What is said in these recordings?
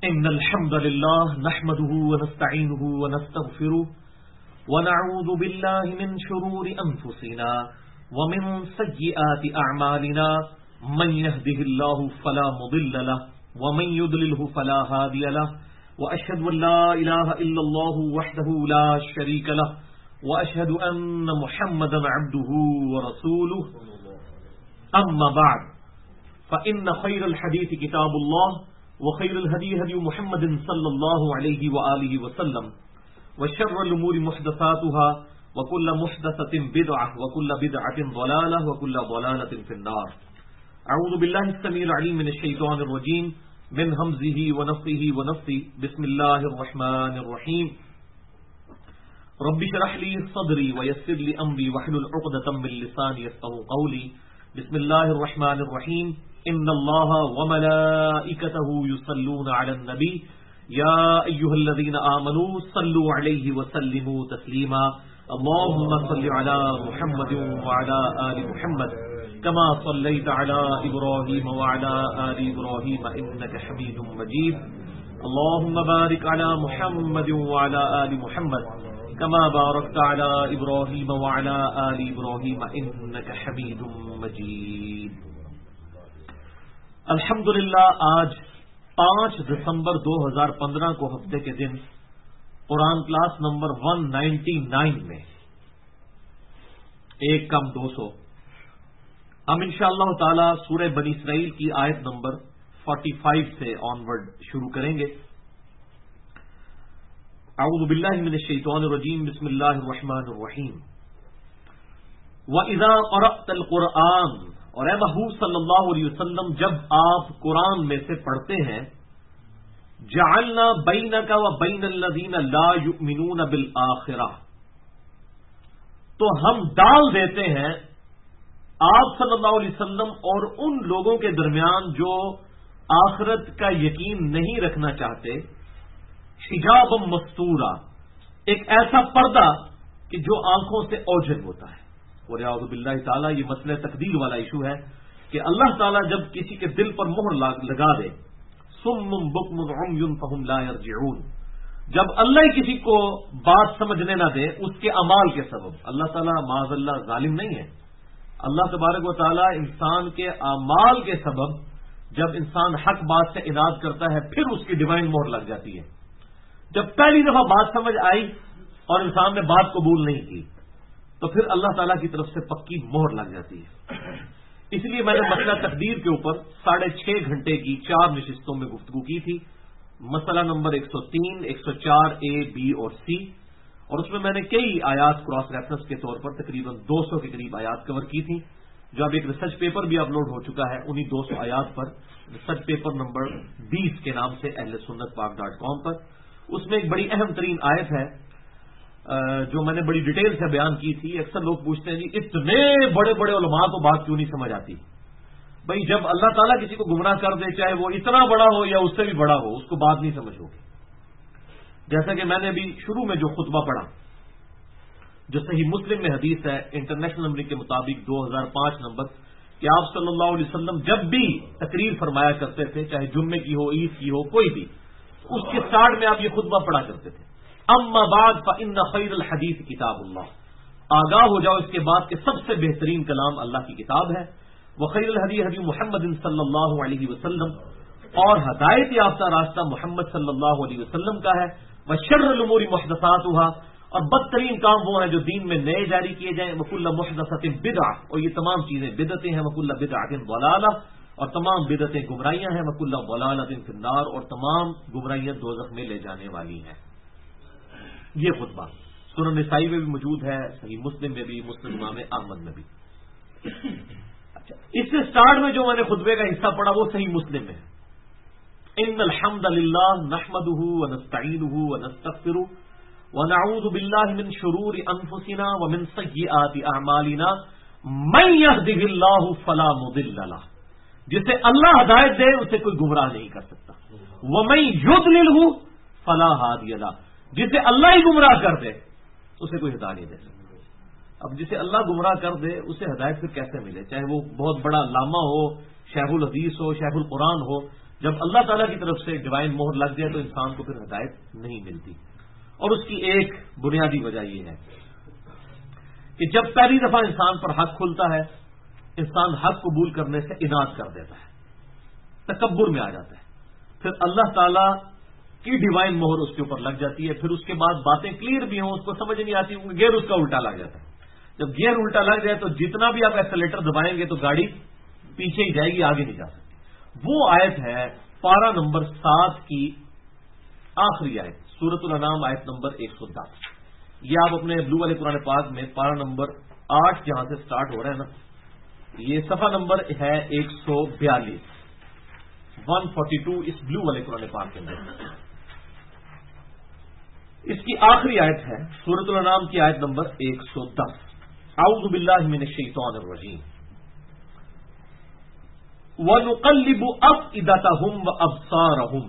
إن الحمد لله نحمده ونستعينه ونستغفره ونعوذ بالله من شرور أنفسنا ومن سيئات أعمالنا من يهده الله فلا مضل له ومن يضلله فلا هادي له وأشهد أن لا إله إلا الله وحده لا شريك له وأشهد أن محمدا عبده ورسوله أما بعد فإن خير الحديث كتاب الله وخير الهدي هدي محمد صلى الله عليه وآله وسلم وشر الأمور محدثاتها وكل محدثة بدعة وكل بدعة ضلالة وكل ضلالة في النار. أعوذ بالله السميع العليم من الشيطان الرجيم من همزه ونفخه ونفثه. بسم الله الرحمن الرحيم. رب اشرح لي صدري ويسر لي أمري واحلل عقدة من لساني يفقهوا قولي. بسم الله الرحمن الرحيم. إن الله وملائكته يصلون على النبي يا أيها الذين آمنوا صلوا عليه وسلموا تسليما. اللهم صل على محمد وعلى آل محمد كما صليت على إبراهيم وعلى آل إبراهيم إنك حميد مجيد. اللهم بارك على محمد وعلى آل محمد كما باركت على إبراهيم وعلى آل إبراهيم إنك حميد مجيد. الحمدللہ آج 5 دسمبر 2015 کو ہفتے کے دن قرآن کلاس نمبر 199 میں 1 کم 200 ہم انشاءاللہ تعالی سورہ بنی اسرائیل کی آیت نمبر 45 سے آنورڈ شروع کریں گے. اعوذ باللہ من الشیطان الرجیم. بسم اللہ الرحمن الرحیم. وَإِذَا قَرَأْتَ الْقُرْآنَ، اور اے محبوب صلی اللہ علیہ وسلم جب آپ قرآن میں سے پڑھتے ہیں، جعلنا بینک و بین الذین لا یؤمنون بالآخرہ، تو ہم ڈال دیتے ہیں آپ صلی اللہ علیہ وسلم اور ان لوگوں کے درمیان جو آخرت کا یقین نہیں رکھنا چاہتے، حجابا مستورا، ایک ایسا پردہ کہ جو آنکھوں سے اوجھل ہوتا ہے. اور اعوذ باللہ تعالیٰ یہ مسئلہ تقدیر والا ایشو ہے کہ اللہ تعالیٰ جب کسی کے دل پر مہر لگا دے، صم بکم عمی فہم لا یرجعون، جب اللہ کسی کو بات سمجھنے نہ دے اس کے اعمال کے سبب، اللہ تعالیٰ معاذ اللہ ظالم نہیں ہے. اللہ تبارک و تعالیٰ انسان کے اعمال کے سبب جب انسان حق بات سے اناد کرتا ہے پھر اس کی ڈیوائن مہر لگ جاتی ہے. جب پہلی دفعہ بات سمجھ آئی اور انسان نے بات قبول نہیں کی تو پھر اللہ تعالیٰ کی طرف سے پکی مہر لگ جاتی ہے. اس لیے میں نے مسئلہ تقدیر کے اوپر 6.5 گھنٹے کی 4 نشستوں میں گفتگو کی تھی. مسئلہ نمبر 103، 104 اے، بی اور سی، اور اس میں نے کئی آیات کراس ریفرنس کے طور پر تقریباً 200 کے قریب آیات کور کی تھی، جو اب ایک ریسرچ پیپر بھی اپلوڈ ہو چکا ہے انہی 200 آیات پر، ریسرچ پیپر نمبر 20 کے نام سے اہل سنت پاک .com پر. اس میں ایک بڑی اہم ترین آیت ہے جو میں نے بڑی ڈیٹیل سے بیان کی تھی. اکثر لوگ پوچھتے ہیں جی اتنے بڑے بڑے علماء کو بات کیوں نہیں سمجھ آتی؟ بھائی جب اللہ تعالیٰ کسی کو گمراہ کر دے، چاہے وہ اتنا بڑا ہو یا اس سے بھی بڑا ہو، اس کو بات نہیں سمجھ ہوگی. جیسا کہ میں نے ابھی شروع میں جو خطبہ پڑھا، جو صحیح مسلم میں حدیث ہے انٹرنیشنل نمبر کے مطابق 2005 نمبر، کہ آپ صلی اللہ علیہ وسلم جب بھی تقریر فرمایا کرتے تھے، چاہے جمعے کی ہو، عید کی ہو، کوئی بھی، اس کے سٹارٹ میں آپ یہ خطبہ پڑھا کرتے تھے، اما بعد فإن خیر الحدیث کتاب اللہ، آگاہ ہو جاؤ اس کے بعد کہ سب سے بہترین کلام اللہ کی کتاب ہے، وخیر الہدی ہدی محمد صلی اللہ علیہ وسلم، اور ہدایت یافتہ راستہ محمد صلی اللہ علیہ وسلم کا ہے، وشر الامور محدثاتها، اور بدترین کام وہ ہیں جو دین میں نئے جاری کیے جائیں، وکل محدثۃ بدعہ، اور یہ تمام چیزیں بدعتیں ہیں، وکل بدعۃ ضلالہ، اور تمام بدعتیں گمراہیاں ہیں، وکل ضلالۃ فی النار، اور تمام گمراہیاں دوزخ میں لے جانے والی ہیں. یہ خطبہ سنن نسائی میں بھی موجود ہے، صحیح مسلم میں بھی، مسلم امام احمد میں بھی. اچھا، اس سے سٹارٹ میں جو میں نے خطبے کا حصہ پڑھا وہ صحیح مسلم میں ہے. ان الحمد للہ نحمده ونستعینه ونستغفره ونعوذ باللہ من شرور انفسنا ومن سیئات اعمالنا من يهده اللہ فلا مضل له، جسے اللہ ہدایت دے اسے کوئی گمراہ نہیں کر سکتا، ومن يضلله فلا هادی له، جسے اللہ ہی گمراہ کر دے اسے کوئی ہدایت نہیں دے سکتا. اب جسے اللہ گمراہ کر دے اسے ہدایت پھر کیسے ملے؟ چاہے وہ بہت بڑا علامہ ہو، شیخ الحدیث ہو، شیخ القرآن ہو، جب اللہ تعالیٰ کی طرف سے ڈیوائن مہر لگ جائے تو انسان کو پھر ہدایت نہیں ملتی. اور اس کی ایک بنیادی وجہ یہ ہے کہ جب پہلی دفعہ انسان پر حق کھلتا ہے انسان حق قبول کرنے سے اناد کر دیتا ہے, تکبر میں آ جاتا ہے. پھر اللہ تعالیٰ کی ڈیوائن مہر اس کے اوپر لگ جاتی ہے. پھر اس کے بعد باتیں کلیئر بھی ہوں اس کو سمجھ نہیں آتی, گیئر اس کا الٹا لگ جاتا ہے. جب گیئر الٹا لگ جائے تو جتنا بھی آپ ایکسیلیٹر دبائیں گے تو گاڑی پیچھے ہی جائے گی, آگے نہیں جا سکتی. وہ آیت ہے پارہ نمبر 7 کی آخری آیت, سورۃ الانعام آیت نمبر 110. یہ آپ اپنے بلو والے قرآن پاک میں پارہ نمبر 8 جہاں سے سٹارٹ ہو رہا ہے نا, یہ صفحہ نمبر ہے 142 142 اس بلو والے قرآن پاک کے اندر. اس کی آخری آیت ہے سورۃ الانعام کی آیت نمبر 110. اعوذ باللہ من الشیطان الرجیم. وَنُقَلِّبُ أَفْئِدَتَهُمْ وَأَبْصَارَهُمْ,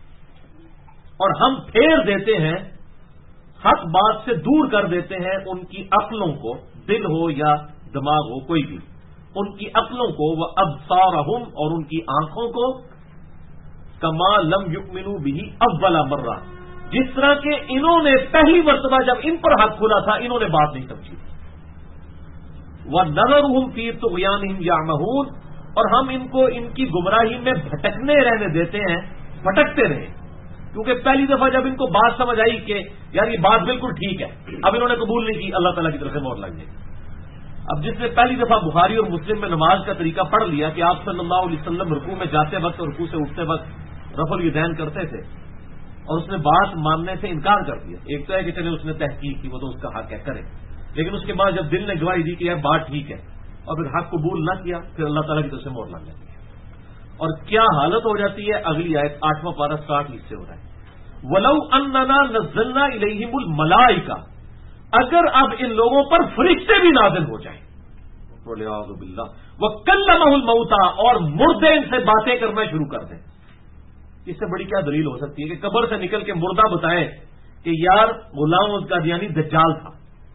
اور ہم پھیر دیتے ہیں, حق بات سے دور کر دیتے ہیں ان کی عقلوں کو, دل ہو یا دماغ ہو کوئی بھی, ان کی عقلوں کو, وَأَبْصَارَهُمْ, اور ان کی آنکھوں کو, كَمَا لَمْ يُؤْمِنُوا بِهِ أَوَّلَ مَرَّةٍ, جس طرح کہ انہوں نے پہلی مرتبہ جب ان پر حق کھلا تھا انہوں نے بات نہیں سمجھی. وَنَذَرُهُمْ فِي طُغْيَانِهِمْ يَعْمَهُونَ, اور ہم ان کو ان کی گمراہی میں بھٹکنے رہنے دیتے ہیں, بھٹکتے رہے. کیونکہ پہلی دفعہ جب ان کو بات سمجھ آئی کہ یار یہ بات بالکل ٹھیک ہے, اب انہوں نے قبول نہیں کی, اللہ تعالیٰ کی طرف سے مہر لگ گئی. اب جس نے پہلی دفعہ بخاری اور مسلم میں نماز کا طریقہ پڑھ لیا کہ آپ صلی اللہ علیہ وسلم رکوع میں جاتے وقت اور رکوع سے اٹھتے وقت رفع الیدین کرتے تھے, اور اس نے بات ماننے سے انکار کر دیا. ایک تو ہے کہ چلے اس نے تحقیق کی, وہ تو اس کا حق ہے کرے, لیکن اس کے بعد جب دل نے گواہی دی کہ یار بات ٹھیک ہے اور پھر حق قبول نہ کیا, پھر اللہ تعالیٰ کی طرف سے مہر لگ جاتی ہے. اور کیا حالت ہو جاتی ہے, اگلی آیت 8واں پارہ 60 سے ہو رہا ہے. وَلَوْ أَنَّنَا نَزَّلْنَا إِلَيْهِمُ الْمَلَائِكَةَ, اگر اب ان لوگوں پر فرشتے بھی نازل ہو جائیں, وَلِعَاذُ بِاللَّهِ, وَكَلَّمَهُ الْمَوْتَىٰ, اور مردے ان سے باتیں کرنا شروع کر دیں. اس سے بڑی کیا دلیل ہو سکتی ہے کہ قبر سے نکل کے مردہ بتائے کہ یار غلام قادیانی دجال تھا.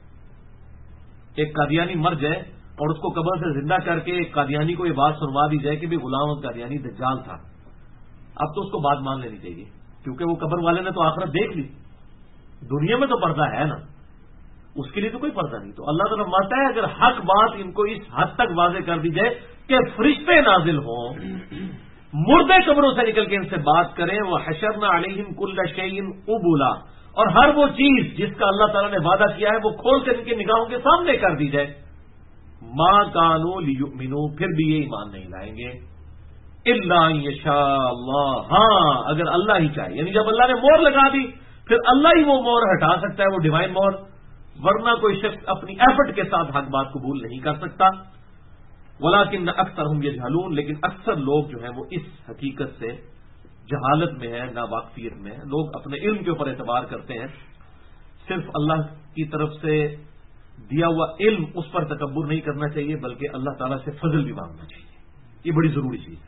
ایک قادیانی مر جائے اور اس کو قبر سے زندہ کر کے ایک قادیانی کو یہ بات سنوا دی جائے کہ بھی غلام قادیانی دجال تھا, اب تو اس کو بات مان لینی چاہیے, کیونکہ وہ قبر والے نے تو آخرت دیکھ لی, دنیا میں تو پردہ ہے نا, اس کے لیے تو کوئی پردہ نہیں. تو اللہ تعالیٰ فرماتا ہے اگر حق بات ان کو اس حد تک واضح کر دی جائے کہ فرشتے نازل ہوں, مردے قبروں سے نکل کے ان سے بات کریں, وَحَشَرْنَا عَلَيْهِمْ كُلَّ شَيْءٍ قُبُلًا, اور ہر وہ چیز جس کا اللہ تعالیٰ نے وعدہ کیا ہے وہ کھول کر ان کی نگاہوں کے سامنے کر دی جائے, مَا كَانُوا لِيُؤْمِنُوا, پھر بھی یہ ایمان نہیں لائیں گے, إِلَّا أَن يَشَاءَ اللَّهُ, ہاں اگر اللہ ہی چاہے, یعنی جب اللہ نے مہر لگا دی پھر اللہ ہی وہ مہر ہٹا سکتا ہے, وہ ڈیوائن مہر, ورنہ کوئی شخص اپنی ایفرٹ کے ساتھ حق بات قبول نہیں کر سکتا. وَلَٰكِنَّ أَكْثَرَهُمْ يَجْهَلُونَ, لیکن اکثر لوگ جو ہیں وہ اس حقیقت سے جہالت میں ہیں, ناواقفیت میں ہیں. لوگ اپنے علم کے اوپر اعتبار کرتے ہیں, صرف اللہ کی طرف سے دیا ہوا علم اس پر تکبر نہیں کرنا چاہیے, بلکہ اللہ تعالیٰ سے فضل بھی مانگنا چاہیے. یہ بڑی ضروری چیز ہے.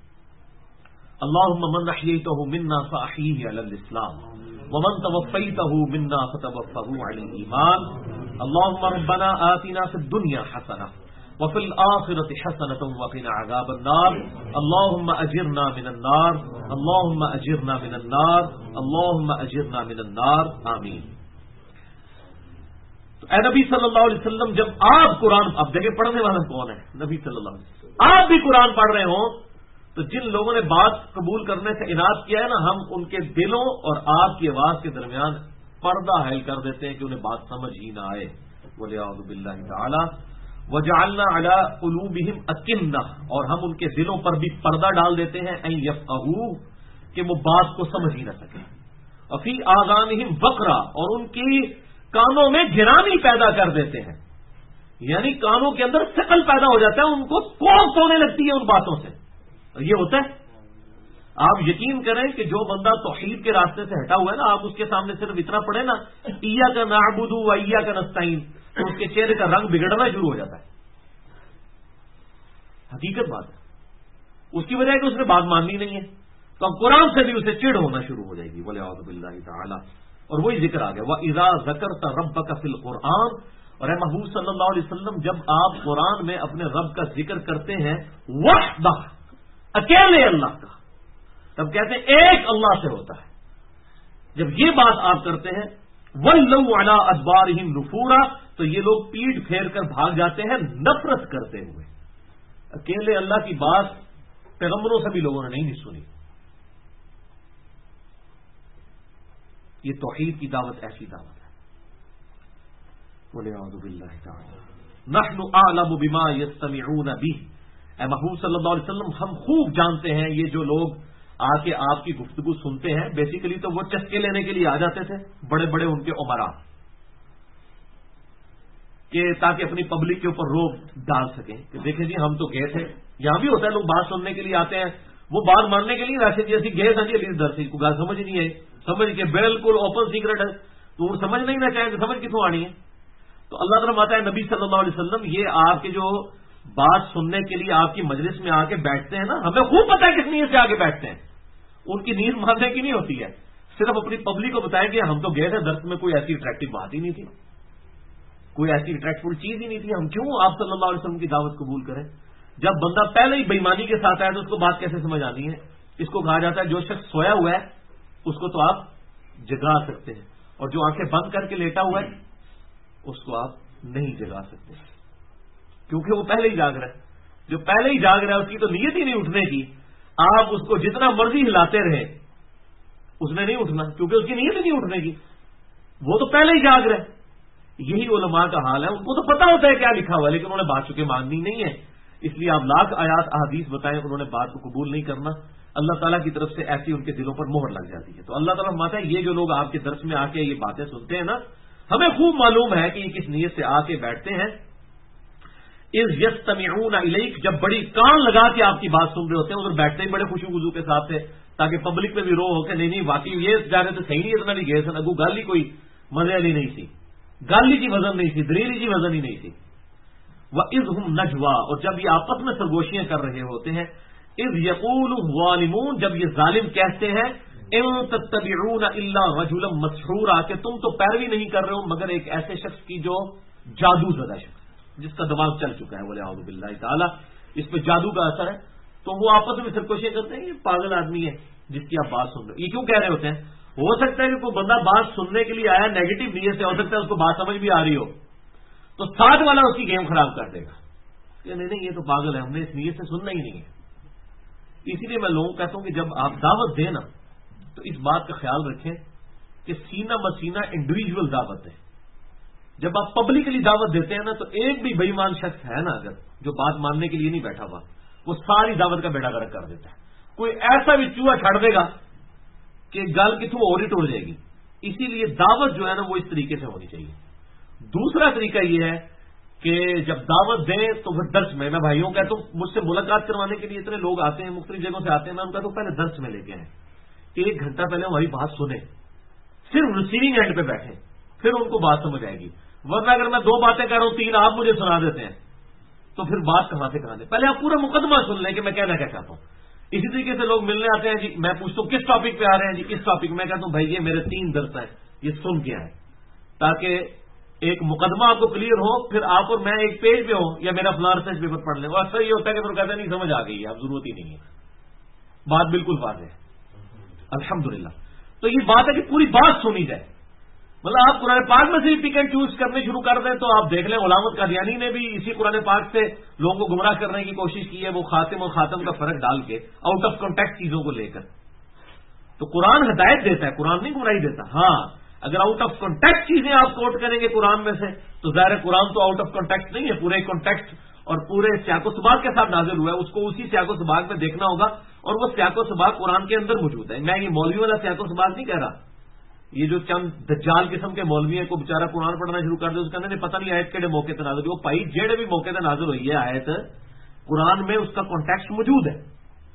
اللهم من احييته منا فاحيه على الاسلام ومن توفيته منا فتوفه على الايمان. اللهم ربنا آتنا في الدنيا حسنة وفي الآخرة حسنة وقنا عذاب النار. اللهم أجرنا من النار, اللهم أجرنا من النار, اللهم أجرنا من النار, آمین. تو اے نبی صلی اللہ علیہ وسلم, جب آپ قرآن, اب دیکھیں پڑھنے والا کون ہے, نبی صلی اللہ علیہ وسلم, آپ بھی قرآن پڑھ رہے ہوں تو جن لوگوں نے بات قبول کرنے سے اناد کیا ہے نا, ہم ان کے دلوں اور آپ کی آواز کے درمیان پردہ حائل کر دیتے ہیں کہ انہیں بات سمجھ ہی نہ آئے. وَلِعَوْذُ بِاللَّهِ تَعَالَى وَجَعَلْنَا عَلَىٰ قُلُوبِهِمْ أَكِنَّةً, اور ہم ان کے دلوں پر بھی پردہ ڈال دیتے ہیں, أَن يَفْقَهُوا, کہ وہ بات کو سمجھ ہی نہ سکیں. وَفِي آذَانِهِمْ وَقْرًا, اور ان کی کانوں میں گرانی پیدا کر دیتے ہیں, یعنی کانوں کے اندر ثقل پیدا ہو جاتا ہے, ان کو کوفت ہونے لگتی ہے ان باتوں سے. اور یہ ہوتا ہے, آپ یقین کریں کہ جو بندہ توحید کے راستے سے ہٹا ہوا ہے نا, آپ اس کے سامنے صرف اتنا پڑھے نا, ایاک نعبد و ایاک نستعین, تو اس کے چہرے کا رنگ بگڑنا شروع ہو جاتا ہے. حقیقت بات ہے. اس کی وجہ ہے کہ اس نے بات ماننی نہیں ہے, تو اب قرآن سے بھی اسے چڑ ہونا شروع ہو جائے گی. وَلِعَوْذُ بِاللَّهِ تَعَالَى, اور وہی ذکر آ گیا, وَإِذَا ذَكَرْتَ رَبَّكَ فِي الْقُرْآنِ, اور اے محبوب صلی اللہ علیہ وسلم جب آپ قرآن میں اپنے رب کا ذکر کرتے ہیں, وحدہ, اکیلے اللہ کا, تب کہتے ہیں ایک اللہ سے ہوتا ہے. جب یہ بات آپ کرتے ہیں وَلَّوْا عَلَىٰ أَدْبَارِهِمْ نُفُورًا تو یہ لوگ پیٹ پھیر کر بھاگ جاتے ہیں نفرت کرتے ہوئے. اکیلے اللہ کی بات پیغمبروں سے بھی لوگوں نے نہیں سنی. یہ توحید کی دعوت ایسی دعوت ہے. وَلِعَوْذُ بِاللَّهِ تَعَالَى نَحْنُ أَعْلَمُ بِمَا يَسْتَمِعُونَ بِهِ. اے محبوب صلی اللہ علیہ وسلم ہم خوب جانتے ہیں یہ جو لوگ آ کے آپ کی گفتگو سنتے ہیں بیسیکلی تو وہ چسکے لینے کے لیے آ جاتے تھے بڑے بڑے ان کے عمرا کہ تاکہ اپنی پبلک کے اوپر روب ڈال سکیں کہ دیکھیں جی ہم تو گئے تھے. یہاں بھی ہوتا ہے لوگ بات سننے کے لیے آتے ہیں وہ بات ماننے کے لیے ویسے جیسی گئے تھا جی علی درسی کو بات سمجھ نہیں آئی سمجھ کے بالکل اوپن سیکرٹ ہے تو وہ سمجھ نہیں نہ چاہیں سمجھ کتوں آنی ہے. تو اللہ تعالیٰ ماتا ہے نبی صلی اللہ علیہ وسلم یہ آپ کے جو بات سننے کے لیے آپ کی مجلس میں آ کے بیٹھتے ہیں نا ہمیں خوب پتا ہے کس نیت سے آگے بیٹھتے ہیں. ان کی نیند ماننے کی نہیں ہوتی ہے صرف اپنی پبلک کو بتائیں کہ ہم تو گئے تھے درس میں کوئی ایسی اٹریکٹو بات ہی نہیں تھی کوئی ایسی اٹریکٹفل چیز ہی نہیں تھی ہم کیوں آپ صلی اللہ علیہ وسلم کی دعوت قبول کریں. جب بندہ پہلے ہی بےایمانی کے ساتھ آیا تو اس کو بات کیسے سمجھ آنی ہے. اس کو کہا جاتا ہے جو شخص سویا ہوا ہے اس کو تو آپ جگا سکتے ہیں اور جو آنکھیں بند کر کے لیٹا ہوا ہے اس کو آپ نہیں جگا سکتے کیونکہ وہ پہلے ہی جاگ رہا ہے. جو پہلے ہی جاگ رہا ہے اس کی تو نیت ہی نہیں اٹھنے کی. آپ اس کو جتنا مرضی ہلاتے رہے اس نے نہیں اٹھنا کیونکہ اس کی نیت ہی نہیں اٹھنے کی وہ تو پہلے ہی جاگ رہا ہے. یہی علماء کا حال ہے ان کو تو پتا ہوتا ہے کیا لکھا ہوا ہے لیکن انہوں نے بات چکے ماننی نہیں ہے. اس لیے آپ لاکھ آیات احادیث بتائیں انہوں نے بات کو قبول نہیں کرنا. اللہ تعالیٰ کی طرف سے ایسی ان کے دلوں پر مہر لگ جاتی ہے. تو اللہ تعالیٰ فرماتا ہے یہ جو لوگ آپ کے درس میں آ کے یہ باتیں سنتے ہیں نا ہمیں خوب معلوم ہے کہ یہ کس نیت سے آ کے بیٹھتے ہیں. اذ یستمعون الیک جب بڑی کان لگا کے آپ کی بات سن رہے ہوتے ہیں ادھر بیٹھتے ہی بڑے خوشی وضو کے ساتھ تھے تاکہ پبلک میں بھی رو ہو کہ نہیں واقعی یہ جا رہے تو صحیح نہیں اتنا نہیں گئے سن اگو گالی کوئی مزے والی نہیں تھی گالی کی وزن نہیں تھی دلیری کی وزن ہی نہیں تھی. وَإِذْ هُمْ نَجْوَىٰ اور جب یہ آپس میں سرگوشیاں کر رہے ہوتے ہیں اذ یقول الظالمون جب یہ ظالم کہتے ہیں ان تتبعون الا رجلا مسحورا کہ تم تو پیروی نہیں کر رہے ہو مگر ایک ایسے شخص کی جو جادو زدہ شخص جس کا دماغ چل چکا ہے بولے اعوذ باللہ تعالی اس پہ جادو کا اثر ہے. تو وہ آپس میں سرگوشیاں کرتے ہیں یہ پاگل آدمی ہے جس کی آپ بات سن رہے یہ کیوں کہہ رہے ہوتے ہیں. ہو سکتا ہے کہ کوئی بندہ بات سننے کے لیے آیا نیگیٹو نیت سے ہو سکتا ہے اس کو بات سمجھ بھی آ رہی ہو تو ساتھ والا اس کی گیم خراب کر دے گا کہ نہیں یہ تو پاگل ہے ہم نے اس نیت سے سننا ہی نہیں ہے. اسی لیے میں لوگوں کو کہتا ہوں کہ جب آپ دعوت دیں نا تو اس بات کا خیال رکھیں کہ سینہ بسینہ انڈیویجول دعوت ہے. جب آپ پبلکلی دعوت دیتے ہیں نا تو ایک بھی بے ایمان شخص ہے نا اگر جو بات ماننے کے لیے نہیں بیٹھا ہوا وہ ساری دعوت کا بیڑا گرک کر دیتا ہے. کوئی ایسا بھی چوہا چھڑ دے گا کہ گل کتوں اور ہی ٹوٹ جائے گی. اسی لیے دعوت جو ہے نا وہ اس طریقے سے ہونی چاہیے. دوسرا طریقہ یہ ہے کہ جب دعوت دیں تو پھر درس میں بھائیوں کہتا ہوں مجھ سے ملاقات کروانے کے لیے اتنے لوگ آتے ہیں مختلف جگہوں سے آتے ہیں میں ان کا تو پہلے درس میں لے کے آئیں 1 گھنٹہ پہلے ہماری بات سنیں صرف ریسیونگ اینڈ پہ بیٹھیں پھر ان کو بات سمجھ آئے گی. ورنہ اگر میں 2 باتیں کر رہا ہوں 3 آپ مجھے سنا دیتے ہیں تو پھر بات کہاں سے کہاں دیں. پہلے آپ پورا مقدمہ سن لیں کہ میں کہنا کیا چاہتا ہوں. اسی طریقے سے لوگ ملنے آتے ہیں جی میں پوچھتا ہوں کس ٹاپک پہ آ رہے ہیں جی کس ٹاپک میں کہتا ہوں بھائی یہ میرے 3 درس ہیں یہ سن کے آئے تاکہ ایک مقدمہ آپ کو کلیئر ہو پھر آپ اور میں ایک پیج پہ ہوں یا میرا فلاں ریسرچ پیپر پڑھ لیں. اور اکثر یہ ہوتا ہے کہ پھر کہتے ہیں نہیں سمجھ آ گئی ہے اب ضرورت ہی نہیں ہے. بات بالکل واضح ہے الحمدللہ. تو یہ بات ہے کہ پوری بات سنی جائے. مطلب آپ قرآن پاک میں سے بھی پک اینڈ چوز کرنے شروع کر دیں تو آپ دیکھ لیں علامت قادیانی نے بھی اسی قرآن پاک سے لوگوں کو گمراہ کرنے کی کوشش کی ہے وہ خاتم اور خاتم کا فرق ڈال کے آؤٹ آف کانٹیکٹ چیزوں کو لے کر. تو قرآن ہدایت دیتا ہے قرآن نہیں گمراہی دیتا. ہاں اگر آؤٹ آف کانٹیکٹ چیزیں آپ کوٹ کریں گے قرآن میں سے تو ظاہر قرآن تو آؤٹ آف کانٹیکٹ نہیں ہے پورے کانٹیکٹ اور پورے سیاق و سباق کے ساتھ نازل ہوا ہے اس کو اسی سیاق و سباق میں دیکھنا ہوگا اور وہ سیاق و سباق قرآن کے اندر موجود ہے. میں یہ مولوی والا سیاق و سباق نہیں کہہ رہا. یہ جو چند دجال قسم کے مولوی ہیں کو بیچارہ قرآن پڑھنا شروع کر دے اس کا نہیں پتہ نہیں آیت کہڑے موقع سے نازل ہوئی وہ بھائی جہے بھی موقع سے نازل ہوئی ہے آیت قرآن میں اس کا کانٹیکسٹ موجود ہے.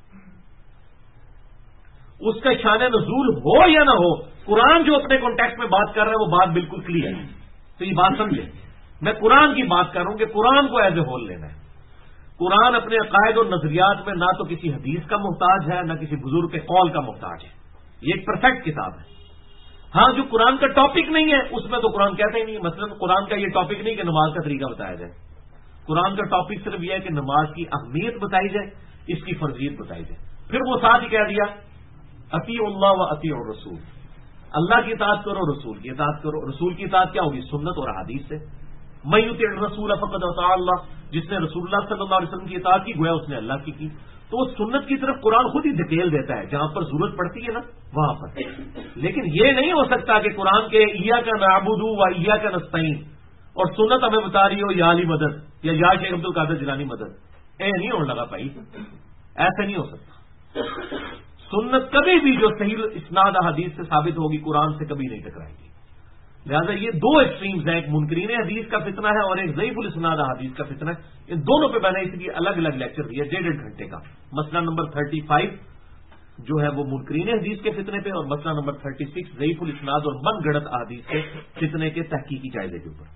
اس کا شان نزول ہو یا نہ ہو قرآن جو اپنے کانٹیکسٹ میں بات کر رہا ہے وہ بات بالکل کلیئر ہے. تو یہ بات سمجھے میں قرآن کی بات کر رہا ہوں کہ قرآن کو ایز اے ہول لینا ہے. قرآن اپنے عقائد اور نظریات میں نہ تو کسی حدیث کا محتاج ہے نہ کسی بزرگ کے قول کا محتاج ہے. یہ ایک پرفیکٹ کتاب ہے. ہاں جو قرآن کا ٹاپک نہیں ہے اس میں تو قرآن کہتا ہی نہیں. مثلا قرآن کا یہ ٹاپک نہیں کہ نماز کا طریقہ بتایا جائے. قرآن کا ٹاپک صرف یہ ہے کہ نماز کی اہمیت بتائی جائے اس کی فرضیت بتائی جائے. پھر وہ ساتھ ہی کہہ دیا اطیعوا اللہ و اطیعوا الرسول، اللہ کی اطاعت کرو، رسول کی اطاعت کرو۔ رسول کی اطاعت کیا ہوگی؟ سنت اور حدیث سے۔ من یطع الرسول فقد اطاع اللہ، جس نے رسول اللہ صلی اللہ علیہ وسلم کی اطاعت کی گویا اس نے اللہ کی۔ تو وہ سنت کی طرف قرآن خود ہی دھکیل دیتا ہے، جہاں پر ضرورت پڑتی ہے نا وہاں پر۔ لیکن یہ نہیں ہو سکتا کہ قرآن کے ایاک نعبد و ایاک نستعین اور سنت ہمیں بتا رہی ہو یا علی مدد یا شیخ عبد القادر جیلانی مدد، نہیں ہونے لگا بھائی، ایسا نہیں ہو سکتا۔ سنت کبھی بھی جو صحیح اسناد حدیث سے ثابت ہوگی قرآن سے کبھی نہیں ٹکرائے گی۔ لہٰذا یہ دو ایکسٹریمز ہیں، ایک منکرین حدیث کا فتنہ ہے اور ایک ضعیف الاسناد حدیث کا فتنہ ہے۔ ان دونوں پہ میں نے اس لیے الگ الگ لیکچر دیا 1.5 گھنٹے کا۔ مسئلہ نمبر 35 جو ہے وہ منکرین حدیث کے فتنے پہ، اور مسئلہ نمبر 36 ضعیف الاسناد اور من گڑت احادیث کے فتنے کے تحقیقی جائزے کے اوپر۔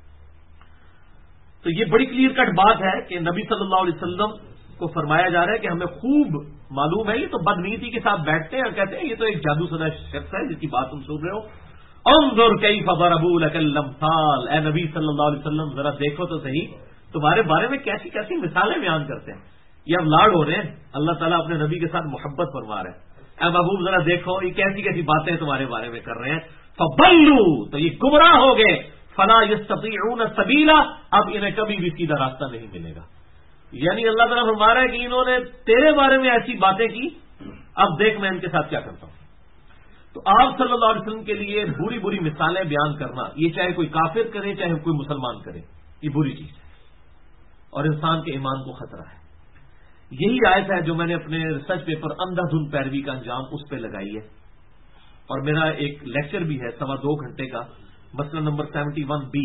تو یہ بڑی کلیئر کٹ بات ہے کہ نبی صلی اللہ علیہ وسلم کو فرمایا جا رہا ہے کہ ہمیں خوب معلوم ہے، یہ تو بدنیتی کے ساتھ بیٹھتے ہیں اور کہتے ہیں یہ تو ایک جادو شدہ شخص ہے جس کی بات تم سن رہے ہو۔ انظر کیف ضربوا لک الامثال، اے نبی صلی اللہ علیہ وسلم ذرا دیکھو تو صحیح تمہارے بارے میں کیسی کیسی مثالیں بیان کرتے ہیں۔ یہ اب لاڈ ہو رہے ہیں، اللہ تعالیٰ اپنے نبی کے ساتھ محبت فرما رہے ہیں۔ اے محبوب ذرا دیکھو یہ کیسی کیسی باتیں تمہارے بارے میں کر رہے ہیں۔ فضلوا، تو یہ گمراہ ہو گئے، فلا یستطیعون سبیلا، اب انہیں کبھی بھی سیدھا راستہ نہیں ملے گا۔ یعنی اللہ تعالیٰ فرما رہا ہے کہ انہوں نے تیرے بارے میں ایسی باتیں کی، اب دیکھ میں ان کے ساتھ کیا کرتا ہوں۔ تو آپ صلی اللہ علیہ وسلم کے لیے بری بری مثالیں بیان کرنا، یہ چاہے کوئی کافر کرے چاہے کوئی مسلمان کرے، یہ بری چیز ہے اور انسان کے ایمان کو خطرہ ہے۔ یہی آیت ہے جو میں نے اپنے ریسرچ پیپر اندھا دھند پیروی کا انجام اس پہ لگائی ہے، اور میرا ایک لیکچر بھی ہے 2.25 گھنٹے کا، مسئلہ نمبر 71B،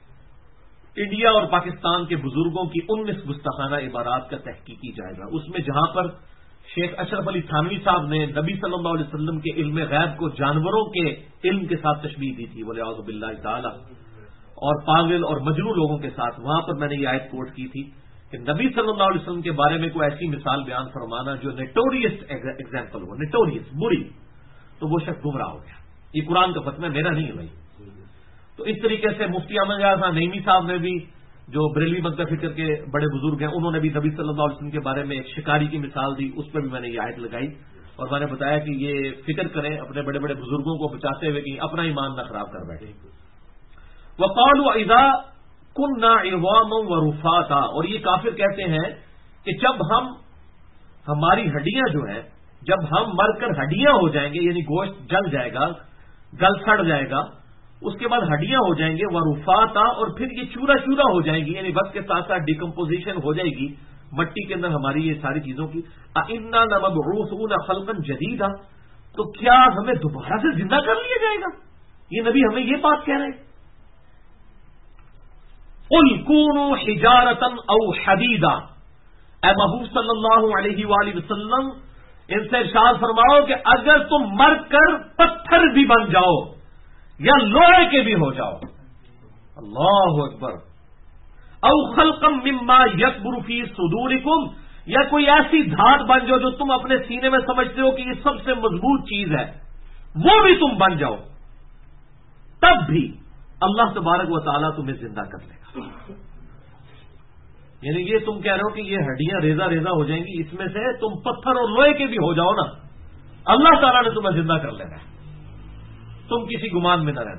انڈیا اور پاکستان کے بزرگوں کی 19 گستاخانہ عبارات کا تحقیقی جائزہ۔ اس میں جہاں پر شیخ اشرف علی تھانوی صاحب نے نبی صلی اللہ علیہ وسلم کے علم غیب کو جانوروں کے علم کے ساتھ تشبیہ دی تھی ولیعوذ باللہ تعالی، اور پاگل اور مجنون لوگوں کے ساتھ، وہاں پر میں نے یہ آیت کوٹ کی تھی کہ نبی صلی اللہ علیہ وسلم کے بارے میں کوئی ایسی مثال بیان فرمانا جو نیٹوریس ایگزامپل ہو، نیٹوریس بری، تو وہ شخص گمراہ ہو گیا۔ یہ قرآن کا فتویٰ میرا نہیں ہے بھائی۔ تو اس طریقے سے مفتی احمد رضا نعیمی صاحب نے بھی، جو بریلوی مکتب فکر کے بڑے بزرگ ہیں، انہوں نے بھی نبی صلی اللہ علیہ وسلم کے بارے میں ایک شکاری کی مثال دی، اس پہ بھی میں نے یہ آیت لگائی اور میں نے بتایا کہ یہ فکر کریں اپنے بڑے بڑے بزرگوں کو بچاتے ہوئے کہ اپنا ایمان نہ خراب کر بیٹھے۔ وقالوا اذا كنا عظاما ورفاتا، اور یہ کافر کہتے ہیں کہ جب ہماری ہڈیاں جو ہیں، جب ہم مر کر ہڈیاں ہو جائیں گے، یعنی گوشت جل جائے گا، گل سڑ جائے گا، اس کے بعد ہڈیاں ہو جائیں گے، ورفاتا، اور پھر یہ چورا چورا ہو جائیں گی، یعنی وقت کے ساتھ ساتھ ڈیکمپوزیشن ہو جائے گی مٹی کے اندر ہماری یہ ساری چیزوں کی۔ اِنَّا لَمَبْعُوثُونَ خَلْقًا جَدِيدًا، تو کیا ہمیں دوبارہ سے زندہ کر لیا جائے گا؟ یہ نبی ہمیں یہ بات کہہ رہے ہیں۔ قُلْ كُونُوا حِجَارَةً أَوْ حَدِيدًا، اے محبوب صلی اللہ علیہ وآلہ وسلم ان سے ارشاد فرماؤ کہ اگر تم مر کر پتھر بھی بن جاؤ یا لوہے کے بھی ہو جاؤ، اللہ اکبر، او خلقا مما یکبر فی صدورکم، یا کوئی ایسی دھات بن جاؤ جو تم اپنے سینے میں سمجھتے ہو کہ یہ سب سے مضبوط چیز ہے، وہ بھی تم بن جاؤ، تب بھی اللہ تبارک و تعالیٰ تمہیں زندہ کر لے گا۔ یعنی یہ تم کہہ رہے ہو کہ یہ ہڈیاں ریزہ ریزہ ہو جائیں گی، اس میں سے تم پتھر اور لوہے کے بھی ہو جاؤ نا، اللہ تعالیٰ نے تمہیں زندہ کر لینا ہے، تم کسی گمان میں نہ رہنا۔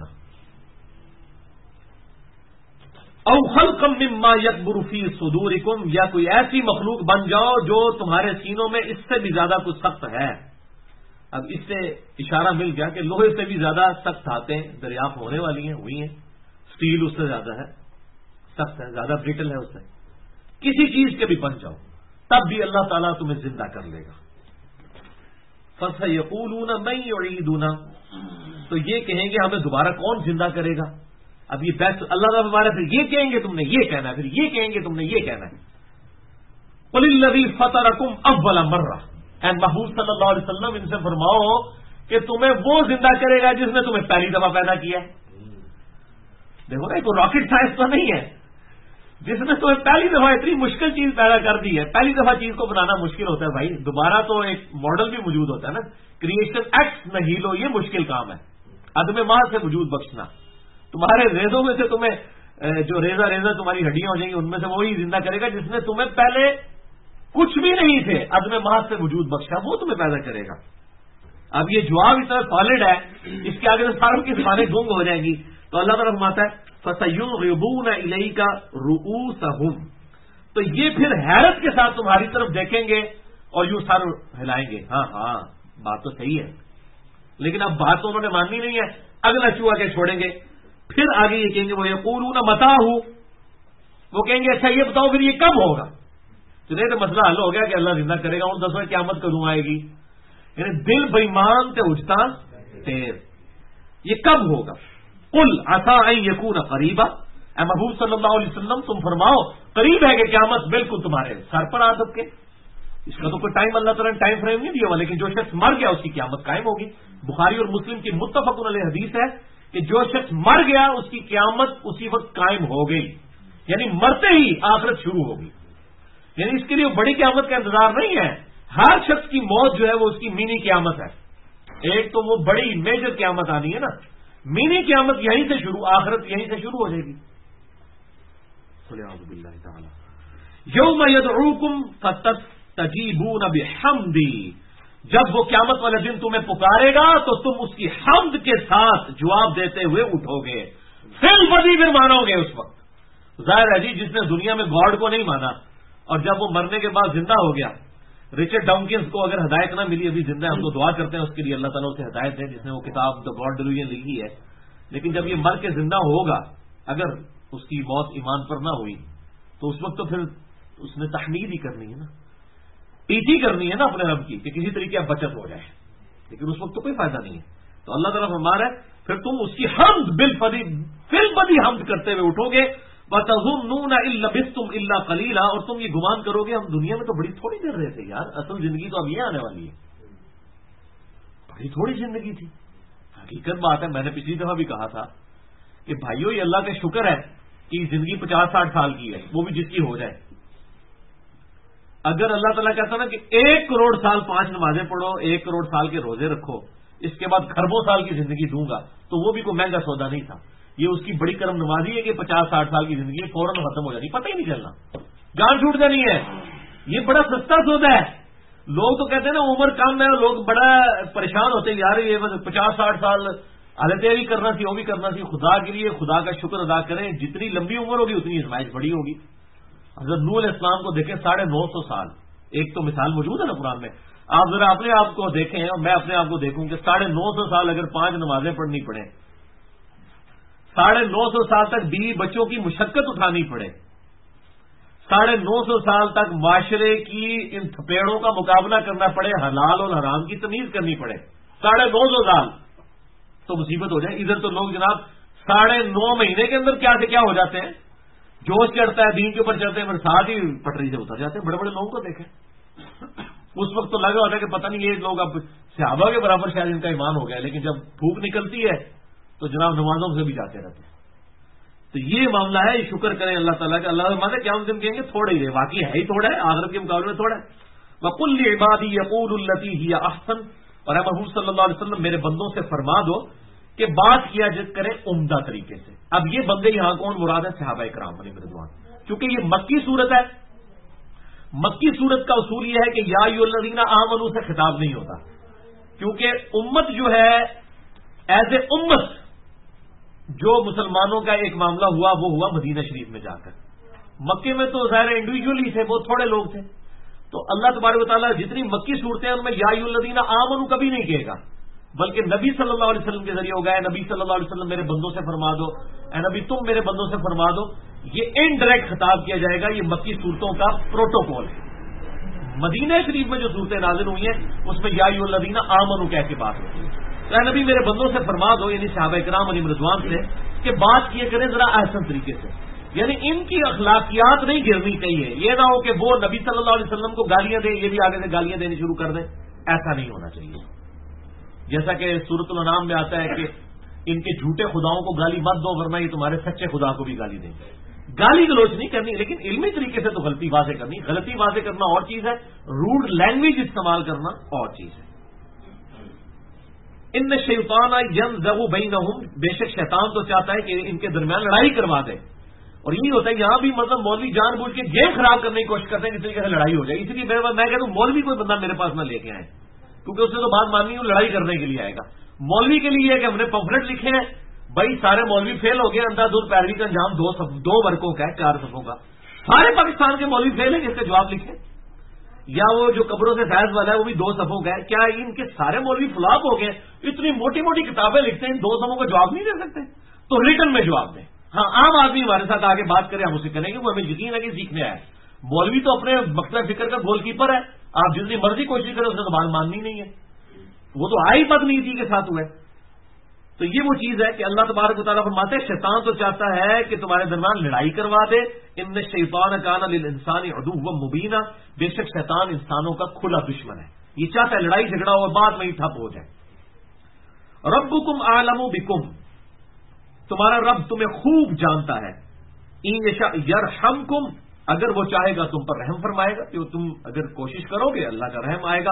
او خلقا مما یکبر فی صدورکم، یا کوئی ایسی مخلوق بن جاؤ جو تمہارے سینوں میں اس سے بھی زیادہ کچھ سخت ہے۔ اب اس سے اشارہ مل گیا کہ لوہے سے بھی زیادہ سخت دھاتیں دریافت ہونے والی ہیں، ہوئی ہیں، سٹیل اس سے زیادہ ہے، سخت ہے، زیادہ بریٹل ہے، اس سے کسی چیز کے بھی بن جاؤ تب بھی اللہ تعالیٰ تمہیں زندہ کر لے گا۔ فَسَيَقُولُونَ مَن يُعِيدُنَا، تو یہ کہیں گے ہمیں دوبارہ کون زندہ کرے گا؟ اب یہ بیسٹ اللہ تعالیٰ ہمارا، پھر یہ کہیں گے تم نے یہ کہنا ہے، پھر یہ کہیں گے تم نے یہ کہنا ہے۔ قُلِ الَّذِي فَطَرَكُمْ أَوَّلَ مَرَّةٍ، اے محبوب صلی اللہ علیہ وسلم ان سے فرماؤ کہ تمہیں وہ زندہ کرے گا جس نے تمہیں پہلی دفعہ پیدا کیا ہے۔ دیکھو نا، کوئی راکٹ سائنس تو نہیں ہے، جس نے تمہیں پہلی دفعہ اتنی مشکل چیز پیدا کر دی ہے۔ پہلی دفعہ چیز کو بنانا مشکل ہوتا ہے بھائی، دوبارہ تو ایک ماڈل بھی موجود ہوتا ہے نا، کریشن ایکس نہیلو، یہ مشکل کام ہے، عدم ماں سے وجود بخشنا۔ تمہارے ریزوں میں سے تمہیں جو ریزہ ریزہ تمہاری ہڈیاں ہو جائیں گی، ان میں سے وہی زندہ کرے گا جس نے تمہیں پہلے کچھ بھی نہیں تھے عدم ماں سے وجود بخشا، وہ تمہیں پیدا کرے گا۔ اب یہ جواب اتنا سالڈ ہے، اس کے آگے تو ساروں کی زبانیں گنگ ہو جائیں گی. تو اللہ تعالیٰ فرماتا ہے فَسَيُنْغِضُونَ إِلَيْكَ رُؤُوسَهُمْ، تو یہ پھر حیرت کے ساتھ تمہاری طرف دیکھیں گے اور یوں سر ہلائیں گے. ہاں ہاں بات تو صحیح ہے، لیکن اب بات تو انہوں نے ماننی نہیں ہے. اگلا چوہا کے چھوڑیں گے، پھر آگے یہ کہیں گے وہ یقولون متاہ، وہ کہیں گے اچھا یہ بتاؤ پھر یہ کب ہوگا. چلے تو مسئلہ حل ہو گیا کہ اللہ زندہ کرے گا، ان 10 میں قیامت کدوں آئے گی. یعنی دل بےمان تے اجتا تیر، یہ کب ہوگا. قل عسى ان يكون قریبا، اے محبوب صلی اللہ علیہ وسلم تم فرماؤ قریب ہے کہ قیامت بالکل تمہارے سر پر آ سکے. اس کا تو کوئی ٹائم اللہ تعالیٰ نے ٹائم فریم نہیں دیا ہوا، لیکن جو شخص مر گیا اس کی قیامت قائم ہوگی. بخاری اور مسلم کی متفق علیہ حدیث ہے کہ جو شخص مر گیا اس کی قیامت اسی وقت قائم ہو گئی، یعنی مرتے ہی آخرت شروع ہوگی. یعنی اس کے لیے بڑی قیامت کا انتظار نہیں ہے. ہر شخص کی موت جو ہے وہ اس کی مینی قیامت ہے. ایک تو وہ بڑی میجر قیامت آنی ہے نا، مینی قیامت یہیں سے شروع، آخرت یہیں سے شروع ہو جائے گی. یوم یدعوکم فتستجیبون بحمدی، جب وہ قیامت والے دن تمہیں پکارے گا تو تم اس کی حمد کے ساتھ جواب دیتے ہوئے اٹھو گے. پھر بدی پھر مانو گے اس وقت. ظاہر ہے جی جس نے دنیا میں گاڈ کو نہیں مانا اور جب وہ مرنے کے بعد زندہ ہو گیا، رچرڈ ڈاؤکنز کو اگر ہدایت نہ ملی، ابھی زندہ ہم تو دعا کرتے ہیں اس کے لیے اللہ تعالیٰ اسے ہدایت ہے جس نے وہ کتاب دا گاڈ ڈیلوژن لکھی ہے. لیکن جب یہ مر کے زندہ ہوگا، اگر اس کی موت ایمان پر نہ ہوئی تو اس وقت تو پھر اس نے تحمید ہی کرنی ہے نا، پیٹی کرنی ہے نا اپنے رب کی کہ کسی طریقے اب بچت ہو جائے. لیکن اس وقت تو کوئی فائدہ نہیں ہے. تو اللہ تعالیٰ فرما رہا ہے پھر تم اس کی حمد بالفدی پھر بدی حمد کرتے ہوئے اٹھو گے. وَتَظُنُّونَ إِن لَبِثْتُمْ إِلَّا قَلِيلًا، اور تم یہ گمان کرو گے ہم دنیا میں تو بڑی تھوڑی دیر رہے تھے یار، اصل زندگی تو اب یہ آنے والی ہے. بڑی تھوڑی زندگی تھی. حقیقت بات ہے، میں نے پچھلی دفعہ بھی کہا تھا کہ بھائیو یہ اللہ کا شکر ہے کہ زندگی 50-60 سال کی ہے، وہ بھی جس کی ہو جائے. اگر اللہ تعالیٰ کہتا نا کہ 1 کروڑ سال 5 نمازیں پڑھو، 1 کروڑ سال کے روزے رکھو، اس کے بعد خربوں سال کی زندگی دوں گا، تو وہ بھی کوئی مہنگا سودا نہیں تھا. یہ اس کی بڑی کرم نوازی ہے کہ 50-60 سال کی زندگی فوراً ختم ہو جانی، پتہ ہی نہیں چلنا، جان چھوٹ جانی ہے. یہ بڑا سستا سودا ہے. لوگ تو کہتے ہیں نا عمر کم ہے، لوگ بڑا پریشان ہوتے ہیں یار یہ 50-60 سال حالت بھی کرنا سی، وہ بھی کرنا سی. خدا کے لیے خدا کا شکر ادا کریں، جتنی لمبی عمر ہوگی اتنی آزمائش بڑی ہوگی. حضرت نوح علیہ السلام کو دیکھیں 950 سال، ایک تو مثال موجود ہے نا قرآن میں. آپ ذرا اپنے آپ کو دیکھیں اور میں اپنے آپ کو دیکھوں کہ 950 سال اگر 5 نمازیں پڑھنی پڑیں، 950 سال تک بیوی بچوں کی مشقت اٹھانی پڑے، 950 سال تک معاشرے کی ان تھپیڑوں کا مقابلہ کرنا پڑے، حلال اور حرام کی تمیز کرنی پڑے، 950 سال تو مصیبت ہو جائے. ادھر تو لوگ جناب 9.5 مہینے کے اندر کیا سے کیا ہو جاتے ہیں، جوش چڑھتا ہے دین کے اوپر چڑھتے ہیں، پھر ساتھ ہی پٹری سے اتر جاتے ہیں. بڑے بڑے لوگوں کو دیکھیں اس وقت تو لگا ہوتا ہے کہ پتہ نہیں یہ لوگ اب صحابہ کے برابر شاید ان کا ایمان ہو گیا، لیکن جب پھوک نکلتی ہے تو جناب نمازوں سے بھی جاتے رہتے ہیں. تو یہ معاملہ ہے. شکر کریں اللہ تعالیٰ کا. اللہ مانے کیا دن کہیں گے تھوڑے ہی ہے، واقعی ہے ہی تھوڑا ہے، آخرت کے مقابلے میں تھوڑا ہے. وَقُلْ لِعِبَادِي يَقُولُوا الَّتِي هِيَ أَحْسَنُ، اور اے محبوب صلی اللہ علیہ وسلم میرے بندوں سے فرما دو کہ بات کیا جس کریں عمدہ طریقے سے. اب یہ بندے یہاں کون مراد ہے؟ صحابہ کرام علیہم رضوان. کیونکہ یہ مکی صورت ہے. مکی صورت کا اصول یہ ہے کہ یا ایھا الذین آمنوا سے خطاب نہیں ہوتا، کیونکہ امت جو ہے ایز اے امت جو مسلمانوں کا ایک معاملہ ہوا وہ ہوا مدینہ شریف میں جا کر. مکے میں تو ظاہر انڈیویجلی تھے، بہت تھوڑے لوگ تھے. تو اللہ تبارک و تعالیٰ جتنی مکی صورتیں ان میں یا ایھا الذین آمنوا کبھی نہیں کہے گا، بلکہ نبی صلی اللہ علیہ وسلم کے ذریعے ہوگا اے نبی صلی اللہ علیہ وسلم میرے بندوں سے فرما دو، اے نبی تم میرے بندوں سے فرما دو. یہ انڈائریکٹ خطاب کیا جائے گا. یہ مکی صورتوں کا پروٹوکول ہے. مدینہ شریف میں جو صورتیں نازل ہوئی ہیں اس میں یا ایھا الذین آمنوا کہہ کے بات ہوتی ہے. اے نبی میرے بندوں سے فرما دو، یعنی صحابہ کرام علیہم رضوان سے، کہ بات کیے کریں ذرا احسن طریقے سے. یعنی ان کی اخلاقیات نہیں گرنی چاہیے. یہ نہ ہو کہ وہ نبی صلی اللہ علیہ وسلم کو گالیاں دیں، یہ بھی آگے سے گالیاں دینی شروع کر دیں. ایسا نہیں ہونا چاہیے. جیسا کہ سورۃ الانعام میں آتا ہے کہ ان کے جھوٹے خداؤں کو گالی مت دو ورنہ یہ تمہارے سچے خدا کو بھی گالی دیں گے. گالی گلوچ نہیں کرنی، لیکن علمی طریقے سے تو غلطی واضح کرنی. غلطی واضح کرنا اور چیز ہے، روڈ لینگویج استعمال کرنا اور چیز ہے. ان الشیطان ینزغ بینہم، بے شک شیطان تو چاہتا ہے کہ ان کے درمیان لڑائی کروا دے. اور یہی ہوتا ہے یہاں بھی مطلب مولوی جان بوجھ کے گیم خراب کرنے کی کوشش کرتے ہیں کس طریقے سے لڑائی ہو جائے. اس لیے میں کہتا ہوں مولوی کوئی بندہ میرے پاس نہ لے کے آئے. کیونکہ اس نے تو بات ماننی ہے، لڑائی کرنے کے لیے آئے گا۔ مولوی کے لیے کہ ہم نے پمفلٹ لکھے ہیں، بھائی سارے مولوی فیل ہو گئے، اندھادھند پیروی کا انجام دو ورقوں کا ہے، 4 صفوں کا، سارے پاکستان کے مولوی فیل ہیں، اس کا جواب لکھیں۔ یا وہ جو قبروں سے فیض والا ہے وہ بھی 2 صفوں کا ہے، کیا ان کے سارے مولوی فلاپ ہو گئے؟ اتنی موٹی موٹی کتابیں لکھتے ہیں، 2 صفوں کا جواب نہیں دے سکتے؟ تو ریٹن میں جواب دیں۔ ہاں، عام آدمی ہمارے ساتھ آگے بات کرے، ہم اسے کریں گے، وہ ہمیں یقین ہے کہ سیکھنے آئے۔ مولوی تو اپنے مکتب فکر کا گول کیپر ہے، آپ جتنی مرضی کوشش کریں اس نے تو بات ماننی نہیں ہے، وہ تو آئی بدنیتی کے ساتھ ہوئے۔ تو یہ وہ چیز ہے کہ اللہ تبارک و تعالیٰ فرماتے ہیں شیطان تو چاہتا ہے کہ تمہارے درمیان لڑائی کروا دے، ان الشیطان کان للانسان عدوا مبینا، بے شک شیطان انسانوں کا کھلا دشمن ہے، یہ چاہتا ہے لڑائی جھگڑا اور بعد میں ہی ٹھپ ہو جائے۔ ربکم اعلم بکم، تمہارا رب تمہیں خوب جانتا ہے، ان یشاء یرحمکم، اگر وہ چاہے گا تم پر رحم فرمائے گا، کہ تم اگر کوشش کرو گے اللہ کا رحم آئے گا،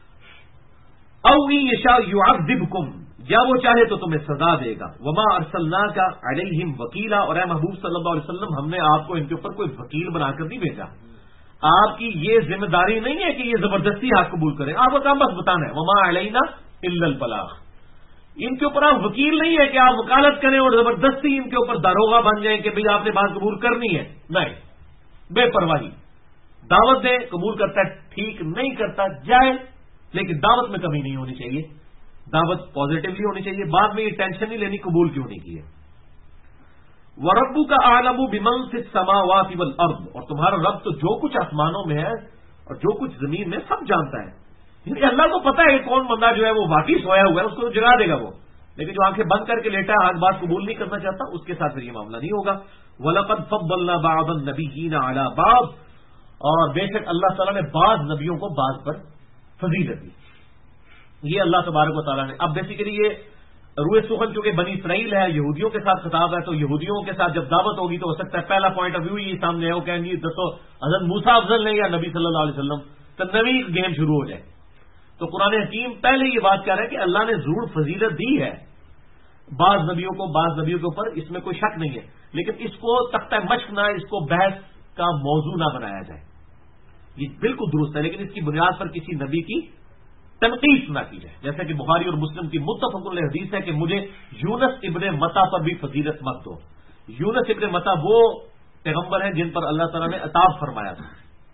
او ان یشاء یعذبکم، یا وہ چاہے تو تمہیں سزا دے گا۔ وما ارسلناک علیہم وکیلا، اور اے محبوب صلی اللہ علیہ وسلم ہم نے آپ کو ان کے اوپر کوئی وکیل بنا کر نہیں بھیجا، آپ کی یہ ذمہ داری نہیں ہے کہ یہ زبردستی حق قبول کریں، آپ کا کام بس بتانا ہے، وما علینا الا البلاغ، ان کے اوپر آپ وکیل نہیں ہے کہ آپ وکالت کریں اور زبردستی ان کے اوپر داروغہ بن جائیں کہ بھئی آپ نے بات قبول کرنی ہے، نہیں، بے پرواہی، دعوت دیں، قبول کرتا ہے ٹھیک، نہیں کرتا جائے، لیکن دعوت میں کمی نہیں ہونی چاہیے، دعوت پازیٹیولی ہونی چاہیے، بعد میں یہ ٹینشن نہیں لینی قبول کیوں نہیں کی ہے۔ وَرَبُّكَ أَعْلَمُ بِمَنْ فِي السَّمَاوَاتِ وَالْأَرْضِ، اور تمہارا رب تو جو کچھ آسمانوں میں ہے اور جو کچھ زمین میں سب جانتا ہے، یعنی اللہ کو پتا ہے کون بندہ جو ہے وہ واقعی سویا ہوا ہے، اس کو تو جگا دے گا وہ، لیکن جو آنکھیں بند کر کے لیٹا ہے آج بات قبول نہیں کرنا چاہتا، اس کے ساتھ پھر یہ معاملہ نہیں ہوگا۔ وَلَقَدْ فَضَّلْنَا بَعْضَ النَّبِيِّينَ عَلَى بَعْضٍ، اور بے شک اللہ تعالیٰ نے بعض نبیوں کو بعض پر فضیلت دی، یہ اللہ تبارک و تعالیٰ نے۔ اب بیسیکلی یہ روئے سخن چونکہ بنی اسرائیل ہے، یہودیوں کے ساتھ خطاب ہے، تو یہودیوں کے ساتھ جب دعوت ہوگی تو ہو سکتا ہے پہلا پوائنٹ آف ویو یہ سامنے ہے، وہ کہیں گے دسو حضرت موسیٰ افضل نہیں یا نبی صلی اللہ علیہ وسلم، تو نبی گیم شروع ہو جائے۔ تو قرآن حکیم پہلے یہ بات کہہ رہا ہے کہ اللہ نے ضرور فضیلت دی ہے بعض نبیوں کو بعض نبیوں کے اوپر، اس میں کوئی شک نہیں ہے، لیکن اس کو تختہ مشق نہ، اس کو بحث کا موضوع نہ بنایا جائے، یہ بالکل درست ہے، لیکن اس کی بنیاد پر کسی نبی کی تنقید نہ کی جائے، جیسے کہ بخاری اور مسلم کی متفق علیہ حدیث ہے کہ مجھے یونس ابن متا پر بھی فضیلت مت دو۔ یونس ابن متا وہ پیغمبر ہیں جن پر اللہ تعالیٰ نے عطاب فرمایا تھا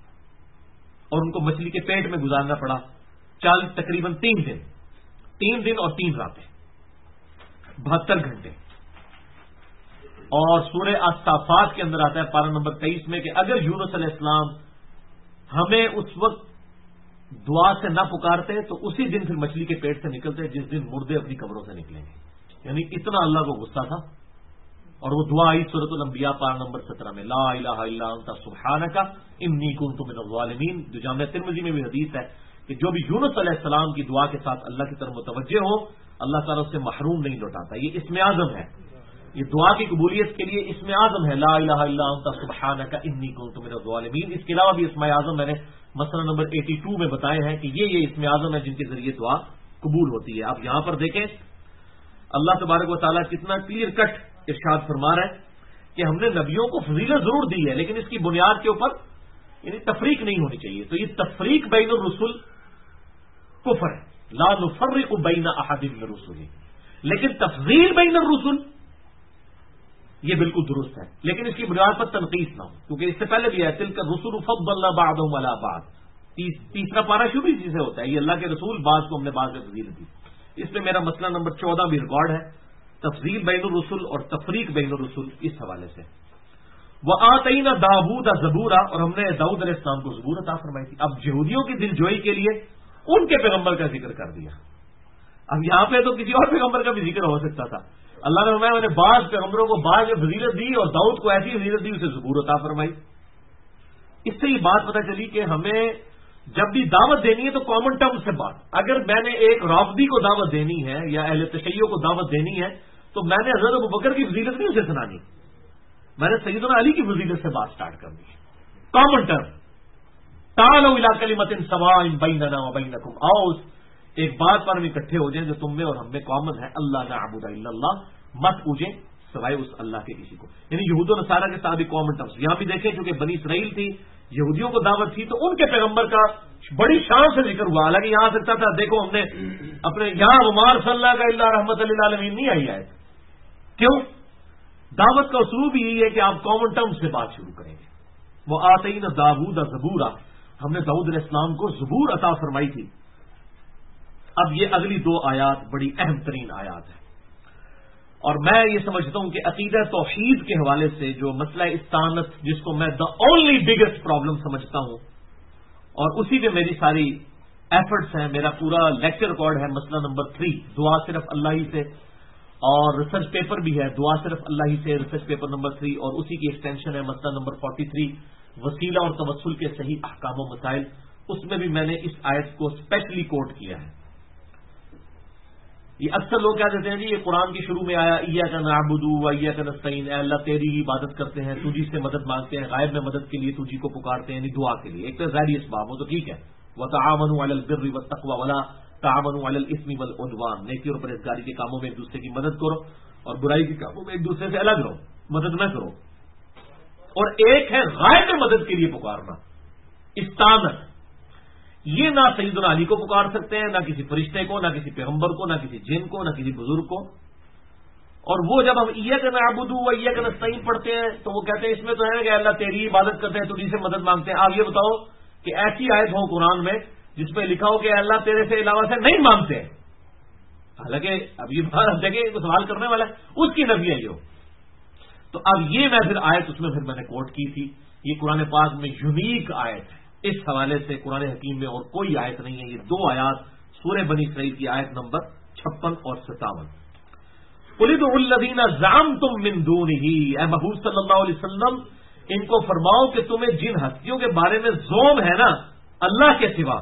اور ان کو مچھلی کے پیٹ میں گزارنا پڑا تقریباً 3 دن اور 3 راتیں، 72 گھنٹے۔ اور سورہ الصافات کے اندر آتا ہے پارہ نمبر 23 میں کہ اگر یونس علیہ السلام ہمیں اس وقت دعا سے نہ پکارتے تو اسی دن پھر مچھلی کے پیٹ سے نکلتے جس دن مردے اپنی قبروں سے نکلیں گے، یعنی اتنا اللہ کو غصہ تھا۔ اور وہ دعا آئی سورۃ الانبیاء پارہ نمبر 17 میں، لا الہ الا انت سبحانک انی کنت من الظالمین، جو جامع ترمذی میں بھی حدیث ہے کہ جو بھی یونس علیہ السلام کی دعا کے ساتھ اللہ کی طرف متوجہ ہو اللہ تعالیٰ اس سے محروم نہیں لوٹاتا، یہ اسم اعظم ہے، یہ دعا کی قبولیت کے لیے اسم اعظم ہے، لا الہ الا انت سبحانک انی کنت من الظالمین۔ اس کے علاوہ بھی اسم اعظم میں نے مسئلہ نمبر 82 میں بتائے ہیں کہ یہ اسم اعظم ہے جن کے ذریعے دعا قبول ہوتی ہے۔ آپ یہاں پر دیکھیں اللہ تبارک و تعالیٰ کتنا کلیئر کٹ ارشاد فرما رہا ہے کہ ہم نے نبیوں کو فضیلت ضرور دی ہے، لیکن اس کی بنیاد کے اوپر یعنی تفریق نہیں ہونی چاہیے۔ تو یہ تفریق بین الرسل کفر ہے، لا نفرق بین احد من الرسل، لیکن تفضیل بین الرسل یہ بالکل درست ہے، لیکن اس کی بنیاد پر تنقیص نہ ہو، کیونکہ اس سے پہلے بھی ہے تلک الرسل فضلنا بعضهم علی بعض، تیسرا پارہ شروع اسی سے ہوتا ہے، یہ اللہ کے رسول بعض کو ہم نے بعض میں فضیلت دی۔ اس میں میرا مسئلہ نمبر 14 بھی ریکارڈ ہے، تفضیل بین الرسل اور تفریق بین الرسل، اس حوالے سے۔ وآتینا داؤد زبورا، اور ہم نے داؤد علیہ السلام کو زبور عطا فرمائی تھی۔ اب یہودیوں کی دل جوئی کے لیے ان کے پیغمبر کا ذکر کر دیا، اب یہاں پہ تو کسی اور پیغمبر کا بھی ذکر ہو سکتا تھا۔ اللہ نے فرمایا میں نے بعض پیغمبروں کو بعض میں فضیلت دی اور داؤد کو ایسی فضیلت دی اسے زبور عطا فرمائی۔ اس سے یہ بات پتہ چلی کہ ہمیں جب بھی دعوت دینی ہے تو کامن ٹرم سے بات، اگر میں نے ایک رافضی کو دعوت دینی ہے یا اہل تشیع کو دعوت دینی ہے تو میں نے حضرت ابوبکر کی فضیلت نہیں اسے سنانی، میں نے سیدنا علی کی فضیلت سے بات سٹارٹ کر دی۔ کامن ٹرم، تعالوا الی کلمۃ سواء بیننا وبینکم، آؤ ایک بات پر ہم اکٹھے ہو جائیں جو تم میں اور ہم میں کامن ہے، اللہ نعبد الا اللہ، مت پوجیں سوائے اس اللہ کے کسی کو، یعنی یہود و نصارہ کے ساتھ بھی کامن ٹرمز۔ یہاں بھی دیکھیں چونکہ بنی اسرائیل تھی، یہودیوں کو دعوت تھی تو ان کے پیغمبر کا بڑی شان سے ذکر ہوا، حالانکہ یہاں سکتا تھا دیکھو ہم نے اپنے یہاں عمار صلی اللہ کا اللہ رحمت للعالمین نہیں آئی ہے. کیوں؟ دعوت کا اسلوب یہی ہے کہ آپ کامن ٹرم سے بات شروع کریں گے. وہ آتینا داؤد زبورا، ہم نے داؤد علیہ السلام کو زبور عطا فرمائی تھی. اب یہ اگلی 2 آیات بڑی اہم ترین آیات ہیں، اور میں یہ سمجھتا ہوں کہ عقیدہ توحید کے حوالے سے جو مسئلہ استعانت، جس کو میں دا اونلی بگیسٹ پرابلم سمجھتا ہوں، اور اسی پہ میری ساری ایفرٹس ہیں، میرا پورا لیکچر ریکارڈ ہے مسئلہ نمبر 3 دعا صرف اللہ ہی سے، اور ریسرچ پیپر بھی ہے دعا صرف اللہ ہی سے، ریسرچ پیپر نمبر 3، اور اسی کی ایکسٹینشن ہے مسئلہ نمبر 43 وسیلہ اور توسل کے صحیح احکام و مسائل. اس میں بھی میں نے اس آیت کو اسپیشلی کوٹ کیا ہے. یہ اکثر لوگ کہہ دیتے ہیں جی یہ قرآن کی شروع میں آیا ایاک نعبد و ایاک نستعین، اے اللہ تیری ہی عبادت کرتے ہیں، تجھی سے مدد مانگتے ہیں، غائب میں مدد کے لیے تجھی کو پکارتے ہیں، یعنی دعا کے لیے. ایک تو ظاہری اسباب ہو تو ٹھیک ہے، وتعاونوا علی البر والتقوی ولا تعاونوا علی الاثم والعدوان، نیکی اور پرہیزگاری کے کاموں میں ایک دوسرے کی مدد کرو اور برائی کے کاموں میں ایک دوسرے سے الگ رہو، مدد نہ کرو. اور ایک ہے غائب میں مدد کے لیے پکارنا، استعانت. یہ نہ سیدنا علی کو پکار سکتے ہیں، نہ کسی فرشتے کو، نہ کسی پیغمبر کو، نہ کسی جن کو، نہ کسی بزرگ کو. اور وہ جب ہم ایاک نعبد و ایاک نستعین پڑھتے ہیں تو وہ کہتے ہیں اس میں تو ہے کہ اللہ تیری عبادت کرتے ہیں، تجھی سے مدد مانگتے ہیں. آپ یہ بتاؤ کہ ایسی آیت ہو قرآن میں جس پہ لکھا ہو کہ اللہ تیرے سے علاوہ سے نہیں مانگتے ہیں، حالانکہ اب یہ بات دیکھیں کو سوال کرنے والا ہے اس کی نفی ہے یہ. تو اب یہ میں پھر آیت اس میں پھر میں نے کوٹ کی تھی. یہ قرآن پاک میں یونیک آیت ہے، اس حوالے سے قرآن حکیم میں اور کوئی آیت نہیں ہے. یہ 2 آیات سورہ بنی اسرائیل کی آیت نمبر 56 اور 57. قل ادعوا الذین زعمتم من دونہ، اے محبوب صلی اللہ علیہ وسلم ان کو فرماؤ کہ تمہیں جن ہستیوں کے بارے میں زوم ہے نا اللہ کے سوا،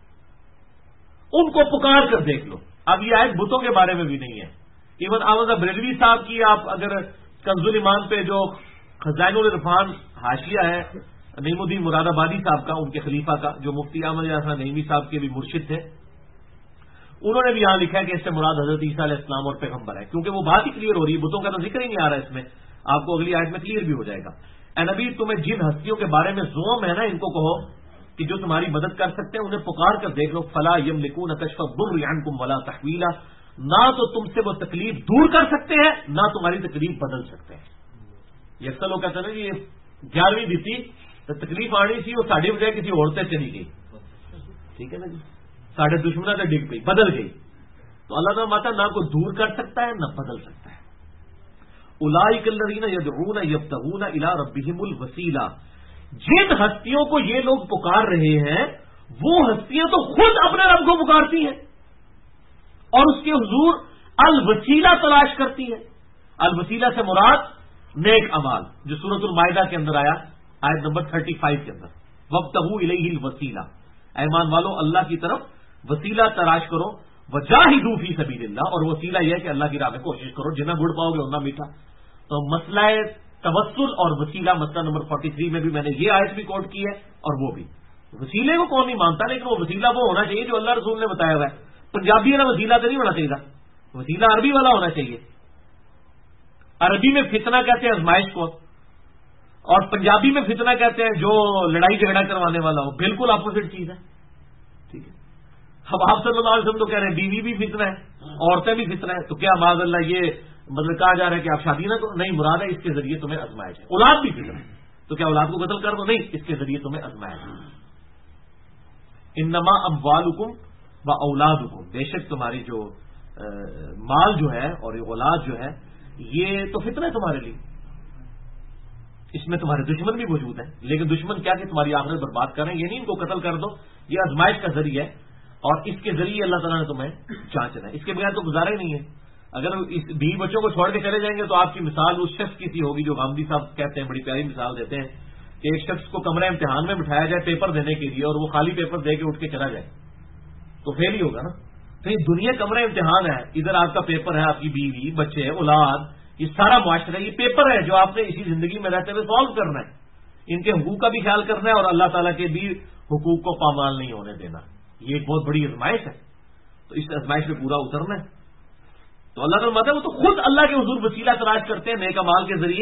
ان کو پکار کر دیکھ لو. اب یہ آیت بتوں کے بارے میں بھی نہیں ہے. ایون احمد بریلوی صاحب کی آپ اگر کنز الایمان پہ جو خزائن العرفان حاشیہ ہے نعیم الدین مراد آبادی صاحب کا، ان کے خلیفہ کا، جو مفتی احمد یاسین نعیمی صاحب کے بھی مرشد تھے، انہوں نے بھی یہاں لکھا ہے کہ اس سے مراد حضرت عیسیٰ علیہ السلام اور پیغمبر ہے، کیونکہ وہ بات ہی کلیئر ہو رہی ہے، بتوں کا تو ذکر ہی نہیں آ رہا ہے اس میں. آپ کو اگلی آیت میں کلیئر بھی ہو جائے گا. اے نبی تمہیں جن ہستیوں کے بارے میں زوم ہے نا ان کو کہو کہ جو تمہاری مدد کر سکتے ہیں انہیں پکار کر دیکھ لو. فلا یملکون کشف الضر عنکم ولا تحویلا، نہ تو تم سے وہ تکلیف دور کر سکتے ہیں نہ تمہاری تکلیف بدل سکتے ہیں. یہ اکثر لوگ کہتے ہیں نا جی 11ویں دیتی تو تکلیف آنی سی وہ ساڑھی بجائے کسی اور سے چلی گئی، ٹھیک ہے نا جی، ساڑھے دشمنوں سے ڈگ گئی، بدل گئی. تو اللہ تعالیٰ ماتا نہ کوئی دور کر سکتا ہے نہ بدل سکتا ہے. اولئک الذین یدعون یبتغون الی ربہم الوسیلہ، جن ہستیوں کو یہ لوگ پکار رہے ہیں وہ ہستیاں تو خود اپنے رب کو پکارتی ہیں اور اس کے حضور الوسیلہ تلاش کرتی ہیں. الوسیلہ سے مراد نیک اعمال، جو سورۃ المائدہ کے اندر آیا آیت نمبر 35 کے اندر، وابتغوا الیہ الوسیلہ، ایمان والو اللہ کی طرف وسیلہ تلاش کرو، وجاہدوا فی سبیل اللہ، اور وسیلہ یہ ہے کہ اللہ کی راہ میں کوشش کرو، جتنا گڑ پاؤ گے اتنا میٹھا. تو مسئلہ توسل اور وسیلہ مسئلہ نمبر 43 میں بھی میں نے یہ آیت بھی کوٹ کی ہے، اور وہ بھی. وسیلے کو کون نہیں مانتا، لیکن وہ وسیلہ وہ ہونا چاہیے جو اللہ رسول نے بتایا ہوا ہے. پنجابی ہے نا وسیلہ تو نہیں ہونا چاہیے، وسیلہ عربی والا ہونا چاہیے. عربی میں فتنہ کہتے ہیں آزمائش کو، اور پنجابی میں فتنہ کہتے ہیں جو لڑائی جھگڑا کروانے والا ہو. بالکل اپوزٹ چیز ہے، ٹھیک ہے. اب آپ صلی اللہ علیہ وسلم تو کہہ رہے ہیں بیوی بھی فتنہ ہے، عورتیں بھی فتنہ ہے، تو کیا معاذ اللہ یہ مطلب کہا جا رہا ہے کہ آپ شادی نہ کرو؟ نہیں، مراد ہے اس کے ذریعے تمہیں آزمائش ہے. اولاد بھی فتنہ ہے، تو کیا اولاد کو قتل کر دو؟ نہیں، اس کے ذریعے تمہیں آزمائش ہے. انما اموالکم و اولادکم، بے شک تمہاری جو مال جو ہے اور یہ اولاد جو ہے یہ تو فتنہ ہے تمہارے لیے. اس میں تمہارے دشمن بھی موجود ہیں، لیکن دشمن کیا کہ تمہاری آخرت برباد کریں. یہ نہیں ان کو قتل کر دو، یہ آزمائش کا ذریعہ ہے اور اس کے ذریعے اللہ تعالیٰ نے تمہیں جانچنا ہے. اس کے بغیر تو گزارا ہی نہیں ہے. اگر اس بیوی بچوں کو چھوڑ کے چلے جائیں گے تو آپ کی مثال اس شخص کی سی ہوگی جو غامدی صاحب کہتے ہیں، بڑی پیاری مثال دیتے ہیں کہ ایک شخص کو کمرہ امتحان میں بٹھایا جائے پیپر دینے کے لیے اور وہ خالی پیپر دے کے اٹھ کے چلا جائے تو فیل ہی ہوگا نا. تو یہ دنیا کمرہ امتحان ہے، ادھر آپ کا پیپر ہے، آپ کی بیوی بچے اولاد، یہ سارا معاشرہ یہ پیپر ہے جو آپ نے اسی زندگی میں رہتے ہوئے سالو کرنا ہے. ان کے حقوق کا بھی خیال کرنا ہے اور اللہ تعالیٰ کے بھی حقوق کو پامال نہیں ہونے دینا. یہ ایک بہت بڑی آزمائش ہے، تو اس آزمائش میں پورا اترنا ہے. تو اللہ تعالیٰ مطلب وہ تو خود اللہ کے حضور وسیلہ تلاش کرتے ہیں نیک اعمال کے ذریعے،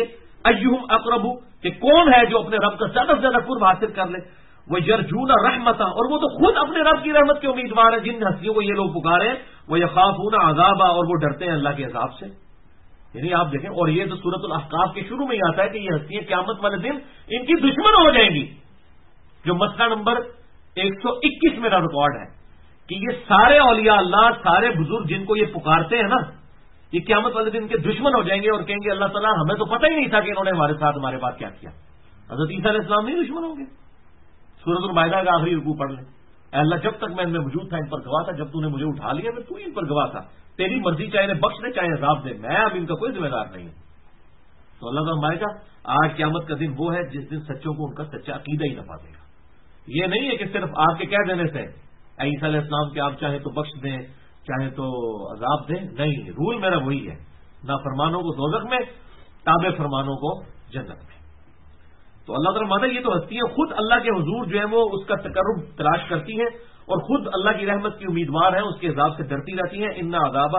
अय्युहुम अक़रबु, कि कौन है जो अपने रब का ज्यादा से ज्यादा कुर्ब हासिल कर ले, वो यरजूना रहमता, और वो तो खुद अपने रब की रहमत के उम्मीदवार है। जिन हस्तियों को ये लोग पुकारे, वो यखाफूना अज़ाबा, और वो डरते हैं अल्लाह के अज़ाब से। यानी आप देखें, और ये तो सूरतुल अहकाफ के शुरू में ही आता है कि ये हस्तियां क़यामत वाले दिन इनकी दुश्मन हो जाएंगी। जो मसला नंबर 121 मेरा रिकॉर्ड है कि ये सारे औलिया अल्लाह, सारे बुजुर्ग जिनको ये पुकारते हैं ना, ये क़यामत वाले दिन इनके दुश्मन हो जाएंगे और कहेंगे अल्लाह ताला हमें तो पता ही नहीं था कि इन्होंने हमारे साथ हमारे बाद क्या किया। हज़रत ईसा अलैहिस्सलाम नहीं दुश्मन होंगे। सूरतुल माइदा का आखिरी रुकू पढ़ लें, अल्लाह जब तक मैं इनमें मौजूद था इन पर गवाह था, जब तूने मुझे उठा लिया फिर तू इन पर गवाह था, तेरी मर्जी चाहे इन्हें बख्श दे चाहे अज़ाब दे, मैं अब इनका कोई जिम्मेदार नहीं हूं। तो अल्लाह का फरमाएगा आज क़यामत का दिन वो है जिस दिन सच्चों को उनका सच्चा अकीदा ही नफा देगा। ये नहीं है कि सिर्फ आपके कह देने से ईसा अलैहिस्सलाम के आप चाहे तो बख्श दें चाहे तो अजाब दें, नहीं, रूल मेरा वही है, ना फरमानों को दोज़ख में, ताबे फरमानों को जन्नत में। तो अल्लाह ताला माना ये तो हस्तियां खुद अल्लाह के हुजूर जो है वो उसका तकर्रुब तलाश करती हैं और खुद अल्लाह की रहमत की उम्मीदवार हैं, उसके अजाब से डरती रहती हैं। इन्ना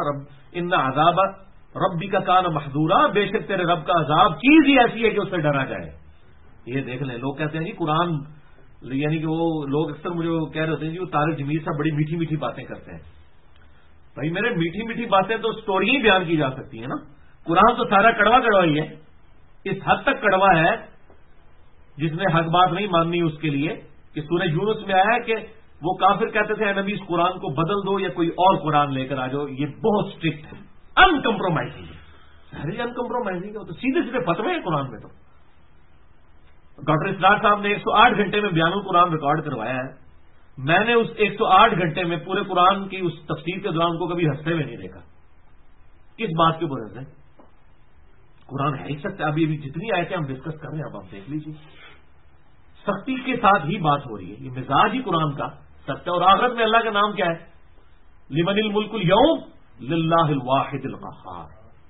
अज़ाब रब्बी का कान महदूरा, बेशक तेरे रब का अजाब चीज ही ऐसी है कि उससे डरा जाए। ये देख लें, लोग कहते हैं जी कुरान, यानी कि वो लोग अक्सर मुझे कह रहे होते हैं जी वो तारिक जमीर साहब बड़ी मीठी मीठी बातें करते हैं। भाई मेरे मीठी मीठी बातें तो स्टोरी ही बयान की जा सकती है ना, कुरान तो सारा कड़वा कड़वा ही है। इस हद तक कड़वा है जिसने हक बात नहीं माननी उसके लिए कि सूरह यूनुस में आया है कि वो काफिर कहते थे नबी इस कुरान को बदल दो या कोई और कुरान लेकर आ जाओ, ये बहुत स्ट्रिक्ट है, अनकम्प्रोमाइजिंग है। अरे अनकम्प्रोमाइजिंग है, तो सीधे सीधे फतवे हैं कुरान में। तो डॉक्टर इसरार साहब ने 108 घंटे में बयानुल कुरान रिकॉर्ड करवाया है, मैंने उस 108 घंटे में पूरे कुरान की उस तफसीर के दौरान को कभी हंसते हुए नहीं देखा। किस बात के ऊपर हंसे? कुरान है ही सकता। अभी जितनी आयतें हम डिस्कस कर रहे हैं अब आप देख लीजिए, सख्ती के साथ ही बात हो रही है, ये मिजाज ही कुरान का सख्त है। और आखिरत में अल्लाह का नाम क्या है? लिमनिल मुल्कुल यौम लिल्लाहिल वाहिदिल क़हार।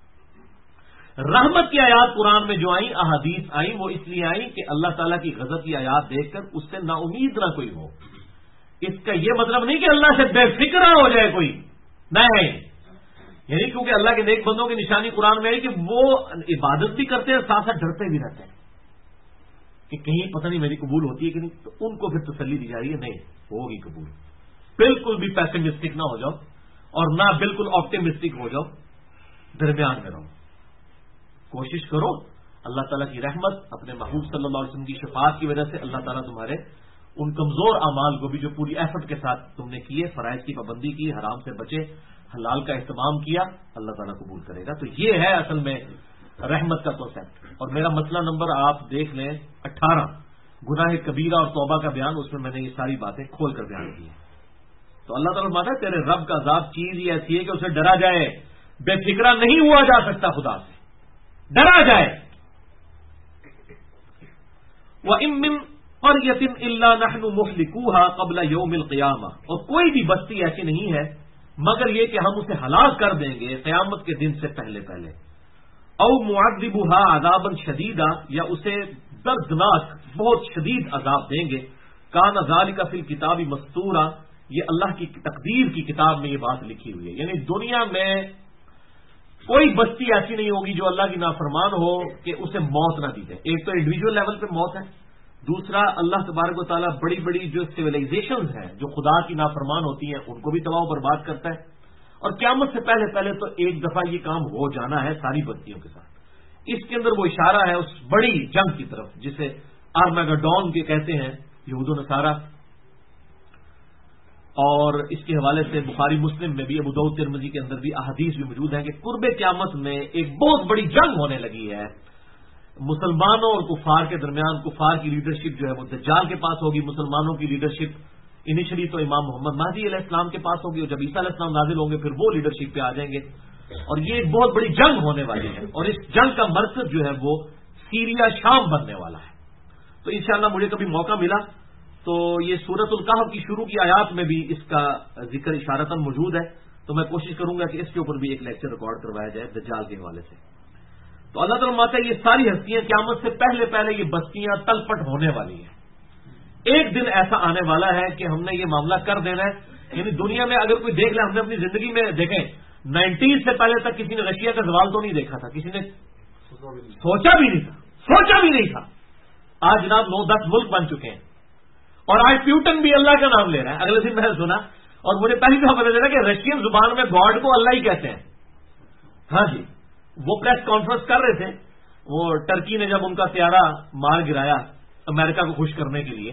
रहमत की आयात कुरान में जो आई, अहादीस आई, वो इसलिए आई कि अल्लाह ताला की गजब की आयात देखकर उससे नाउमीद ना कोई हो। इसका यह मतलब नहीं कि अल्लाह से बेफिक्र हो जाए कोई, नहीं। यही क्योंकि अल्लाह के नेक बंदों की निशानी कुरान में है कि वो इबादत भी करते हैं साथ साथ डरते भी रहते हैं कि कहीं पता नहीं मेरी कबूल होती है कि नहीं। तो उनको फिर तसल्ली दी जा रही है, नहीं होगी कबूल। बिल्कुल भी पैसिमिस्टिक ना हो जाओ और ना बिल्कुल ऑप्टिमिस्टिक हो जाओ, दरमियान में रहो। कोशिश करो, अल्लाह ताला की रहमत, अपने महबूब सल्लल्लाहु अलैहि वसल्लम की शफाअत की वजह से अल्लाह ताला तुम्हारे उन कमजोर अमाल को भी जो पूरी एफर्ट के साथ तुमने किए, फराइज की पाबंदी की, हराम से बचे, हलाल का इस्तेमाल किया, अल्लाह ताला कबूल करेगा। तो ये है असल में रहमत का कॉन्सेप्ट। और मेरा मसला नंबर आप देख लें 18, गुनाह कबीरा और तौबा का बयान, उसमें मैंने ये सारी बातें खोल कर बयान की है। तो अल्लाह ताला माना तेरे रब का अज़ाब चीज ही ऐसी है कि उसे डरा जाए, बेफिक्रा नहीं हुआ जा सकता, खुदा से डरा जाए। वइम मिन क़रयतिन इल्ला नहनु मुहलिकूहा क़ब्ल यौमिल क़ियामा, और कोई भी बस्ती ऐसी नहीं है मगर ये कि हम उसे हलाक कर देंगे क़यामत के दिन से पहले पहले। औ मुअज़्ज़िबुहा अज़ाबन शदीदा, या उसे दर्दनाक बहुत शदीद अजाब देंगे। कान ज़ालिका फिल किताबी मस्तूरा, ये अल्लाह की तकदीर की किताब में ये बात लिखी हुई है। यानी दुनिया में कोई बस्ती ऐसी नहीं होगी जो अल्लाह की नाफरमान हो कि उसे मौत ना दी जाए। एक तो इंडिविजुअल लेवल पे मौत है, दूसरा अल्लाह तबारक व तआला बड़ी बड़ी जो सिविलाइजेशंस हैं जो खुदा की नाफरमान होती हैं उनको भी तबाह बर्बाद करता है। और क़यामत से पहले पहले तो एक दफा ये काम हो जाना है सारी बस्तियों के साथ। इसके अंदर वो इशारा है उस बड़ी जंग की तरफ जिसे आर्मेगेडोन के कहते हैं यहूद व नसारा। और इसके हवाले से बुखारी मुस्लिम में भी, अबू दाऊद तिरमिज़ी के अंदर भी अहादीस भी मौजूद हैं कि कुर्बे क़यामत में एक बहुत बड़ी जंग होने लगी है मुसलमानों और कुफार के दरमियान। कुफार की लीडरशिप जो है वो दज्जाल के पास होगी, मुसलमानों की लीडरशिप इनिशियली तो इमाम मोहम्मद महदी अलैहिस्सलाम के पास होगी, और जब ईसा अलैहिस्सलाम नाजिल होंगे फिर वो लीडरशिप पे आ जाएंगे। और ये एक बहुत बड़ी जंग होने वाली है, और इस जंग का मरकज जो है वो सीरिया शाम बनने वाला है। तो इंशाअल्लाह मुझे कभी मौका मिला तो ये सूरतुल कहफ की शुरू की आयात में भी इसका जिक्र इशारतन मौजूद है, तो मैं कोशिश करूंगा कि इसके ऊपर भी एक लेक्चर रिकॉर्ड करवाया जाए दज्जाल के हवाले से। तो अल्लाह ताला माता है ये सारी हस्तियां क़यामत से पहले पहले ये बस्तियां तलपट होने वाली हैं। एक दिन ऐसा आने वाला है कि हमने ये मामला कर देना है। यानी दुनिया में अगर कोई देख ले, हमने अपनी जिंदगी में देखें 90s से पहले तक किसी ने रशिया का जवाल तो नहीं देखा था, किसी ने सोचा भी नहीं था। سوچا بھی نہیں تھا. آج جناب 9-10 ملک بن چکے ہیں, اور آج پیوٹن بھی اللہ کا نام لے رہا ہے. اگلے دن میں نے سنا اور مجھے پہلی دفعہ پتا چلا کہ رشین زبان میں گاڈ کو اللہ ہی کہتے ہیں. ہاں جی, وہ پریس کانفرنس کر رہے تھے, وہ ٹرکی نے جب ان کا طیارہ مار گرایا امریکہ کو خوش کرنے کے لیے,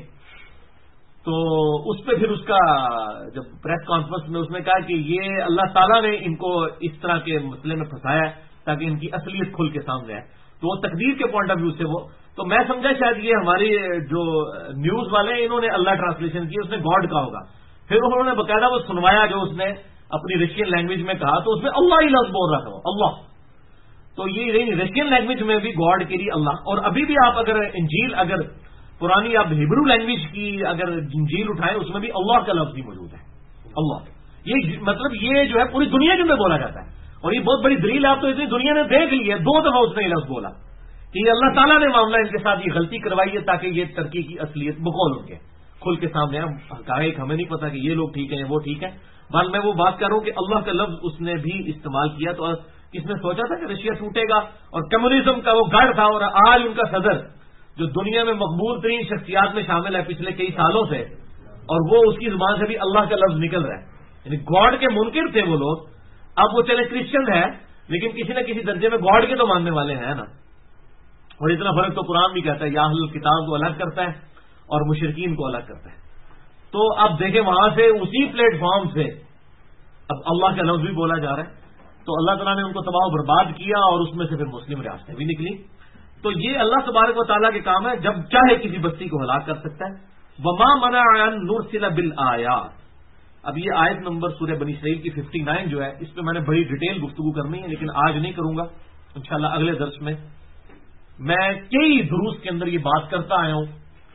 تو اس پہ پھر اس کا جب پریس کانفرنس میں اس نے کہا کہ یہ اللہ تعالیٰ نے ان کو اس طرح کے مسئلے میں پھنسایا ہے تاکہ ان کی اصلیت کھل کے سامنے آئے. تو وہ تقدیر کے پوائنٹ آف ویو سے وہ, تو میں سمجھا شاید یہ ہماری جو نیوز والے ہیں انہوں نے اللہ ٹرانسلیشن کی, اس نے گاڈ کہا ہوگا. پھر انہوں نے باقاعدہ وہ سنوایا جو اس نے اپنی رشین لینگویج میں کہا, تو اس میں اللہ ہی لفظ بول رہا تھا, اللہ. تو یہ رشین لینگویج میں بھی گاڈ کے لیے اللہ. اور ابھی بھی آپ اگر انجیل, اگر پرانی آپ ہیبرو لینگویج کی اگر انجیل اٹھائیں اس میں بھی اللہ کا لفظ ہی موجود ہے, اللہ. یہ مطلب یہ جو ہے پوری دنیا کے اندر بولا جاتا ہے, اور یہ بہت بڑی دلیل ہے. آپ تو اتنی دنیا نے دیکھ لی ہے, 2 دفعہ اس نے یہ لفظ بولا کہ یہ اللہ تعالیٰ نے معاملہ ان کے ساتھ یہ غلطی کروائی ہے تاکہ یہ ترکی کی اصلیت بقول ان کے کھل کے سامنے آئے. حقائق ہمیں نہیں پتا کہ یہ لوگ ٹھیک ہیں وہ ٹھیک ہے. بس میں وہ بات کر رہا ہوں کہ اللہ کا لفظ اس نے بھی استعمال کیا. تو کس نے سوچا تھا کہ رشیا ٹوٹے گا, اور کمیونزم کا وہ گڑھ تھا, اور آج ان کا صدر جو دنیا میں مقبول ترین شخصیات میں شامل ہے پچھلے کئی سالوں سے, اور وہ اس کی زبان سے بھی اللہ کا لفظ نکل رہا ہے. یعنی گاڈ کے منکر تھے وہ لوگ, اب وہ چلے کرسچن ہے لیکن کسی نہ کسی درجے میں گاڈ کے تو ماننے والے ہیں نا. اور اتنا فرق تو قرآن بھی کہتا ہے, یا اہل الکتاب کو الگ کرتا ہے اور مشرکین کو الگ کرتا ہے. تو اب دیکھیں وہاں سے اسی پلیٹ فارم سے اب اللہ کا لفظ بھی بولا جا رہا ہے. تو اللہ تعالیٰ نے ان کو تباہ و برباد کیا, اور اس میں سے پھر مسلم ریاستیں بھی نکلی. تو یہ اللہ تبارک و تعالیٰ کے کام ہے, جب چاہے کسی بستی کو ہلاک کر سکتا ہے. وما منع ان نرسل بالآیات. اب یہ آیت نمبر سورہ بنی اسرائیل کی 59 جو ہے, اس پہ میں نے بڑی ڈیٹیل گفتگو کرنی ہے, لیکن آج نہیں کروں گا, انشاءاللہ اگلے درس میں. میں کئی دروس کے اندر یہ بات کرتا آیا ہوں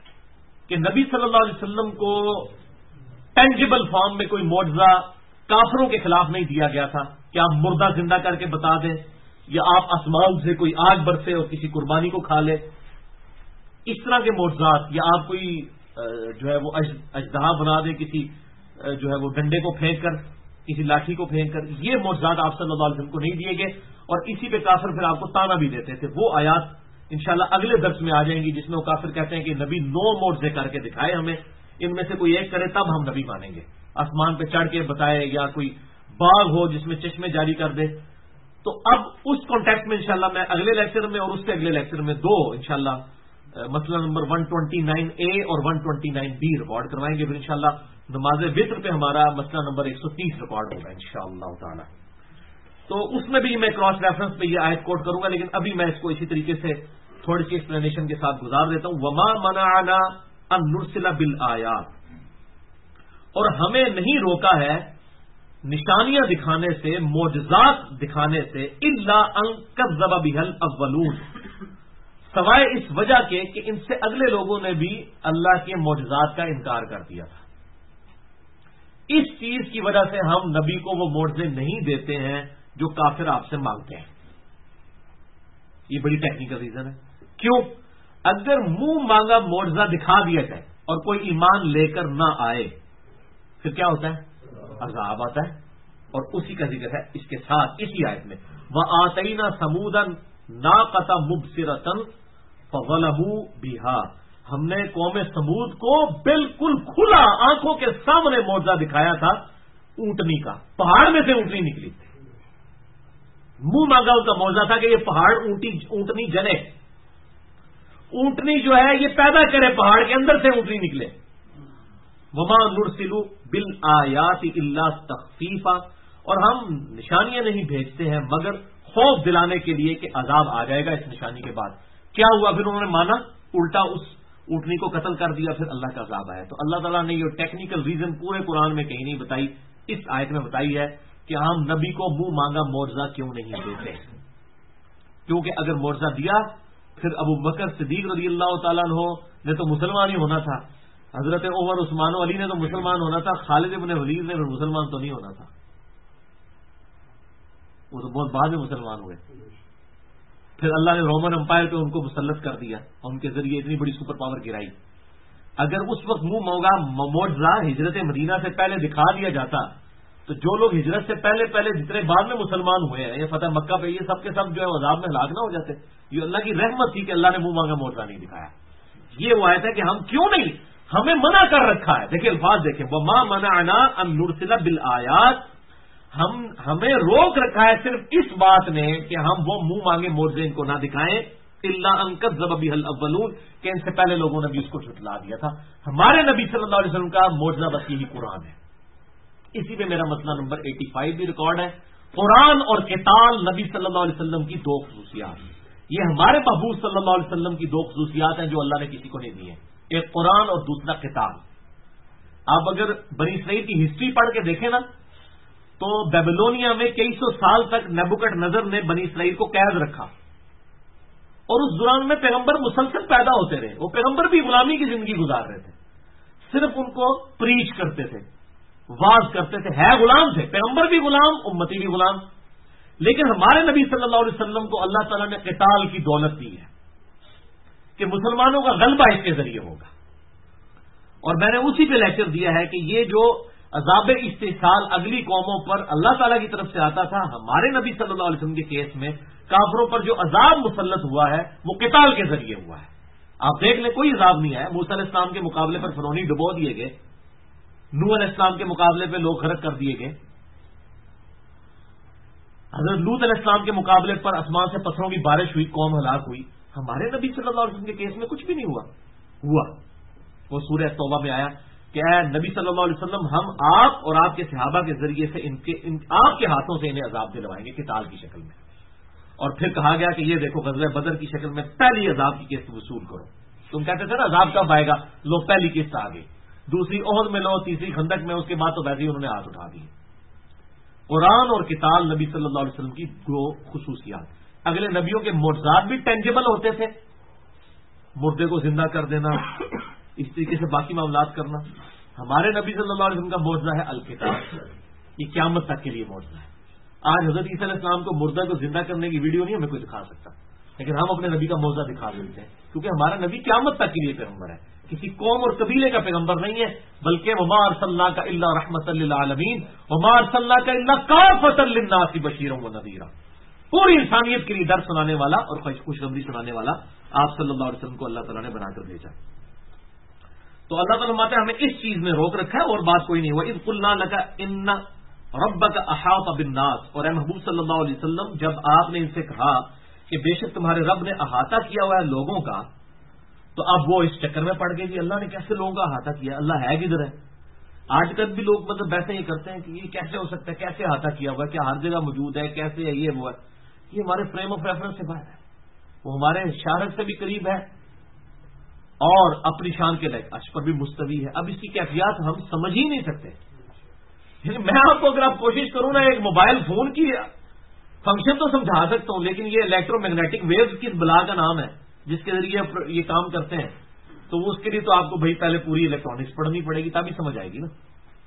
کہ نبی صلی اللہ علیہ وسلم کو ٹینجیبل فارم میں کوئی معجزہ کافروں کے خلاف نہیں دیا گیا تھا کہ آپ مردہ زندہ کر کے بتا دیں, یا آپ آسمان سے کوئی آگ برسے اور کسی قربانی کو کھا لے. اس طرح کے معجزات, یا آپ کوئی جو ہے وہ اژدہا بنا دیں کسی جو ہے وہ ڈنڈے کو پھینک کر, کسی لاٹھی کو پھینک کر, یہ معجزات آپ صلی اللہ علیہ وسلم کو نہیں دیے گئے. اور اسی پہ کافر پھر آپ کو تانا بھی دیتے تھے. وہ آیات انشاءاللہ اگلے درس میں آ جائیں گی جس میں وہ کافر کہتے ہیں کہ نبی 9 معجزے کر کے دکھائے ہمیں, ان میں سے کوئی ایک کرے تب ہم نبی مانیں گے. آسمان پہ چڑھ کے بتائے, یا کوئی باغ ہو جس میں چشمے جاری کر دے. تو اب اس کانٹیکٹ میں انشاءاللہ میں اگلے لیکچر میں اور اس سے اگلے لیکچر میں 2 انشاءاللہ مسئلہ نمبر 129A اور 129B ریکارڈ کروائیں گے. پھر انشاءاللہ نماز وطر پہ ہمارا مسئلہ نمبر 130 ریکارڈ ہوگا انشاءاللہ تعالی. تو اس میں بھی میں کراس ریفرنس پہ یہ آیت کوٹ کروں گا, لیکن ابھی میں اس کو اسی طریقے سے تھوڑی سی ایکسپلینیشن کے ساتھ گزار دیتا ہوں. وما منعنا ان نرسل بالآیات, اور ہمیں نہیں روکا ہے نشانیاں دکھانے سے, معجزات دکھانے سے, الا ان کذب بها الاولون, سوائے اس وجہ کے کہ ان سے اگلے لوگوں نے بھی اللہ کے معجزات کا انکار کر دیا تھا. اس چیز کی وجہ سے ہم نبی کو وہ معجزے نہیں دیتے ہیں جو کافر آپ سے مانگتے ہیں. یہ بڑی ٹیکنیکل ریزن ہے. کیوں؟ اگر منہ مانگا معجزہ دکھا دیا جائے اور کوئی ایمان لے کر نہ آئے, پھر کیا ہوتا ہے؟ عذاب آتا ہے. اور اسی کا ذکر ہے اس کے ساتھ اسی آیت میں, وَآتَيْنَا ثَمُودًا نَاقَةً مُبْصِرَةً فَظَلَمُوا بِهَا, ہم نے قوم سمود کو بالکل کھلا آنکھوں کے سامنے معجزہ دکھایا تھا اونٹنی کا. پہاڑ میں سے اونٹنی نکلی, منہ مانگا ان کا معجزہ تھا کہ یہ پہاڑ اونٹنی جنے, اونٹنی جو ہے یہ پیدا کرے, پہاڑ کے اندر سے اونٹنی نکلے. وما نرسل بالآیات الا تخفیفا, اور ہم نشانیاں نہیں بھیجتے ہیں مگر خوف دلانے کے لیے کہ عذاب آ جائے گا اس نشانی کے بعد. کیا ہوا پھر انہوں نے مانا, الٹا اس اونٹنی کو قتل کر دیا, پھر اللہ کا عذاب آیا. تو اللہ تعالیٰ نے یہ ٹیکنیکل ریزن پورے قرآن میں کہیں نہیں بتائی, اس آیت میں بتائی ہے کہ ہم نبی کو منہ مانگا معجزہ کیوں نہیں دیتے. کیونکہ اگر معجزہ دیا پھر ابو بکر صدیق رضی اللہ تعالیٰ عنہ نے تو مسلمان ہی ہونا تھا, حضرت عمر عثمان و علی نے تو مسلمان ہونا تھا, خالد ابن ولید نے پھر مسلمان تو نہیں ہونا تھا, وہ تو بہت بعد میں مسلمان ہوئے. پھر اللہ نے رومن امپائر پہ ان کو مسلط کر دیا اور ان کے ذریعے اتنی بڑی سپر پاور گرائی. اگر اس وقت منہ مانگا معجزہ ہجرت مدینہ سے پہلے دکھا دیا جاتا تو جو لوگ ہجرت سے پہلے پہلے جتنے بعد میں مسلمان ہوئے ہیں یہ فتح مکہ پہ، یہ سب کے سب جو ہے عذاب میں ہلاک نہ ہو جاتے؟ یہ اللہ کی رحمت تھی کہ اللہ نے منہ مانگا معجزہ نہیں دکھایا. یہ وہ آیت ہے کہ ہم کیوں نہیں، ہمیں منع کر رکھا ہے. دیکھیں الفاظ دیکھیں، وَمَا مَنَعَنَا أَن نُرْسِلَ بِالْآيَاتِ، ہمیں روک رکھا ہے صرف اس بات نے کہ ہم وہ منہ مانگے معجزے ان کو نہ دکھائیں، إِلَّا أَن كَذَّبَ بِهَا الْأَوَّلُونَ، کہ ان سے پہلے لوگوں نے بھی اس کو جھٹلا دیا تھا. ہمارے نبی صلی اللہ علیہ وسلم کا معجزہ بس یہی قرآن ہے. اسی پہ میرا مسئلہ نمبر 85 بھی ریکارڈ ہے. قرآن اور قتال نبی صلی اللہ علیہ وسلم کی دو خصوصیات ہیں. یہ ہمارے محبوب صلی اللہ علیہ وسلم کی دو خصوصیات ہیں جو اللہ نے کسی کو نہیں دی ہیں، ایک قرآن اور دوسرا قتال. آپ اگر بنی اسرائیل کی ہسٹری پڑھ کے دیکھیں نا تو بیبلونیا میں کئی سو سال تک نیبوکڈ نظر نے بنی اسرائیل کو قید رکھا، اور اس دوران میں پیغمبر مسلسل پیدا ہوتے رہے. وہ پیغمبر بھی غلامی کی زندگی گزار رہے تھے، صرف ان کو پریچ کرتے تھے، واز کرتے تھے. ہے غلام تھے، پیغمبر بھی غلام، امتی بھی غلام. لیکن ہمارے نبی صلی اللہ علیہ وسلم کو اللہ تعالیٰ نے قتال کی دولت دی ہے کہ مسلمانوں کا غلبہ اس کے ذریعے ہوگا. اور میں نے اسی پہ لیکچر دیا ہے کہ یہ جو عذاب استحصال اگلی قوموں پر اللہ تعالیٰ کی طرف سے آتا تھا، ہمارے نبی صلی اللہ علیہ وسلم کے کیس میں کافروں پر جو عذاب مسلط ہوا ہے وہ قتال کے ذریعے ہوا ہے. آپ دیکھ لیں کوئی عذاب نہیں آیا. موسیٰ علیہ السلام کے مقابلے پر فرعونی ڈبو دیے گئے، نوح علیہ السلام کے مقابلے پہ لوگ غرق کر دیے گئے، حضرت لوط علیہ السلام کے مقابلے پر آسمان سے پتھروں کی بارش ہوئی، قوم ہلاک ہوئی. ہمارے نبی صلی اللہ علیہ وسلم کے کیس میں کچھ بھی نہیں ہوا. وہ سورہ توبہ میں آیا کہ اے نبی صلی اللہ علیہ وسلم، ہم آپ اور آپ کے صحابہ کے ذریعے سے آپ کے ہاتھوں سے انہیں عذاب دلوائیں گے قتال کی شکل میں. اور پھر کہا گیا کہ یہ دیکھو غزوہ بدر کی شکل میں پہلی عذاب کی قسط وصول کرو. تم کہتے تھے نا عذاب کب آئے گا، لو پہلی قسط آ گئی، دوسری احد میں لو، تیسری خندق میں، اس کے بعد تو ویسے ہی انہوں نے ہاتھ اٹھا دیے. قرآن اور قتال نبی صلی اللہ علیہ وسلم کی دو خصوصیات. اگلے نبیوں کے معجزات بھی ٹینجیبل ہوتے تھے، مردے کو زندہ کر دینا، اس طریقے سے باقی معاملات کرنا. ہمارے نبی صلی اللہ علیہ وسلم کا معجزہ ہے القتال. یہ قیامت تک کے لیے معجزہ ہے. آج حضرت عیسیٰ علیہ السلام کو مردہ کو زندہ کرنے کی ویڈیو نہیں ہمیں کوئی دکھا سکتا، لیکن ہم اپنے نبی کا معجزہ دکھا دیتے ہیں کیونکہ ہمارا نبی قیامت تک کے لیے پیغمبر ہے، کسی قوم اور قبیلے کا پیغمبر نہیں ہے، بلکہ وما ارسلناک الا رحمۃ للعالمین وما ارسلناک الا کافۃ للناس بشیرا ونذیرا. پوری انسانیت کے لیے ڈر سنانے والا اور خوشخبری سنانے والا آپ صلی اللہ علیہ وسلم کو اللہ تعالیٰ نے بنا کر بھیجا. تو اللہ تعالیٰ فرماتے ہیں ہمیں اس چیز میں روک رکھا ہے اور بات کوئی نہیں. وَإِذْ قُلْنَا لَكَ إِنَّ رَبَّكَ أَحَاطَ بِالنَّاسِ، اور اے محبوب صلی اللہ علیہ وسلم جب آپ نے ان سے کہا کہ بے شک تمہارے رب نے احاطہ کیا ہوا ہے لوگوں کا، تو اب وہ اس چکر میں پڑ گئے کہ اللہ نے کیسے لوگوں کا احاطہ کیا، اللہ ہے کدھر ہے. آج کل بھی لوگ مطلب ویسے ہی کرتے ہیں کہ یہ کیسے ہو سکتا ہے، کیسے احاطہ کیا ہوا ہے، کیا ہر جگہ موجود ہے، کیسے ہے، یہ وہ ہے. یہ ہمارے فریم آف ریفرنس سے باہر ہے، وہ ہمارے شارک سے بھی قریب ہے اور اپنی شان کے لائق عرش پر بھی مستوی ہے. اب اس کی کیفیات ہم سمجھ ہی نہیں سکتے. میں آپ کو اگر آپ کوشش کروں نا ایک موبائل فون کی فنکشن تو سمجھا سکتا ہوں، لیکن یہ الیکٹرو میگنیٹک ویوز کس بلا کا نام ہے جس کے ذریعے یہ کام کرتے ہیں، تو اس کے لیے تو آپ کو بھائی پہلے پوری الیکٹرانکس پڑھنی پڑے گی تبھی سمجھ آئے گی نا.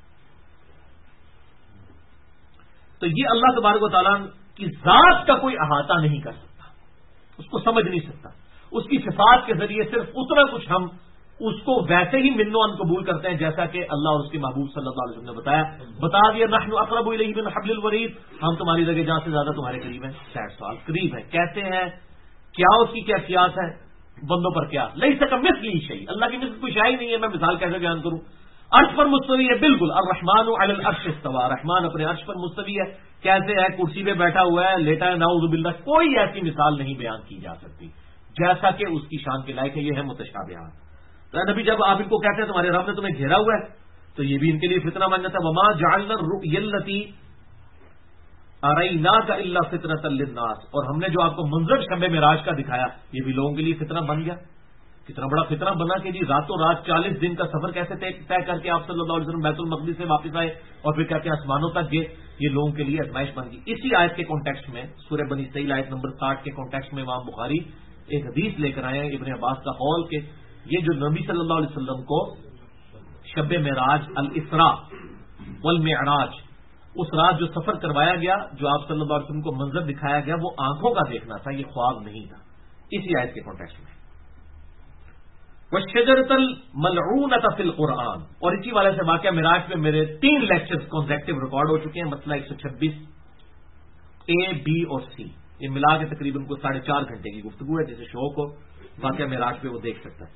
تو یہ اللہ تبارک و تعالیٰ کی ذات کا کوئی احاطہ نہیں کر سکتا، اس کو سمجھ نہیں سکتا. اس کی صفات کے ذریعے صرف اتنا کچھ ہم اس کو ویسے ہی من و ان قبول کرتے ہیں جیسا کہ اللہ اور اس کے محبوب صلی اللہ علیہ وسلم نے بتا دیا نحن اقرب الیہ من حبل الورید، ہم تمہاری لگے جہاں سے زیادہ تمہارے قریب ہیں. 60 سال قریب ہے. کیسے ہیں، کیا اس کی کیفیات ہے، بندوں پر کیا لیس کمثلہ شیء، اللہ کی مثل کوئی شے نہیں ہے. میں مثال کیسے بیان کروں، عرش پر مستوی ہے بالکل. الرحمن علی العرش استوى، رحمان اپنے عرش پر مستوی ہے. کیسے ہے، کرسی پہ بیٹھا ہوا ہے، لیٹا ہے، نعوذ باللہ. کوئی ایسی مثال نہیں بیان کی جا سکتی جیسا کہ اس کی شان کے لائق ہے. یہ ہے متشابہات. تو نبی جب آپ ان کو کہتے ہیں تمہارے رب نے تمہیں گھیرا ہوا ہے، تو یہ بھی ان کے لیے فتنہ بن جاتا ہے. وما جعلنا الرؤيا التي اريناك الا فتنة للناس، اور ہم نے جو آپ کو منظر شب معراج کا دکھایا یہ بھی لوگوں کے لیے فتنہ بن گیا. کتنا بڑا فتنہ بنا کہ جی راتوں رات 40 دن کا سفر کیسے طے کر کے آپ صلی اللہ علیہ وسلم بیت المقدس سے واپس آئے اور پھر کہتے ہیں آسمانوں تک گئے. یہ لوگوں کے لیے ازمائش بن گئی. اسی آیت کے کانٹیکسٹ میں سورہ بنی اسرائیل آیت نمبر 60 کے کانٹیکسٹ میں امام بخاری ایک حدیث لے کر آئے ہیں ابن عباس کا قول کہ یہ جو نبی صلی اللہ علیہ وسلم کو شب معراج الاسراء والمعراج، اس رات جو سفر کروایا گیا، جو آپ صلی اللہ علیہ وسلم کو منظر دکھایا گیا، وہ آنکھوں کا دیکھنا تھا، یہ خواب نہیں تھا. اسی آیت کے کانٹیکسٹ میں والشجرۃ الملعونۃ فی القرآن، اور اسی والے سے واقعہ معراج میں میرے 3 لیکچرز کنزیکٹیو ریکارڈ ہو چکے ہیں، مسئلہ 126 A B اور C، یہ ملا کے تقریباً کو 4.5 گھنٹے کی گفتگو ہے، جسے شوق ہو واقعہ معراج پہ وہ دیکھ سکتا ہے۔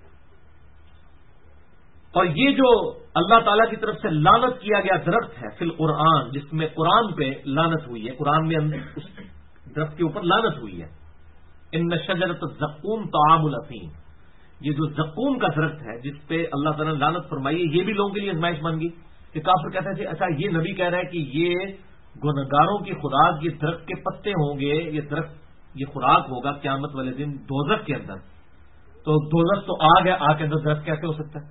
اور یہ جو اللہ تعالیٰ کی طرف سے لعنت کیا گیا درخت ہے فی القرآن، جس میں قرآن پہ لعنت ہوئی ہے، قرآن میں اس درخت کے اوپر لعنت ہوئی ہے، ان شجرۃ الزقوم طعام الاثیم، یہ جو زقوم کا درخت ہے جس پہ اللہ تعالیٰ نے لعنت فرمائی ہے، یہ بھی لوگوں کے لیے آزمائش بن گئی کہ کافر کہتے ہیں اچھا یہ نبی کہہ رہا ہے کہ یہ گنہگاروں کی خوراک یہ درخت کے پتے ہوں گے، یہ درخت یہ خوراک ہوگا قیامت والے دن دوزخ کے اندر، تو دوزخ تو آگ ہے، آگ کے اندر درخت کیسے ہو سکتا ہے؟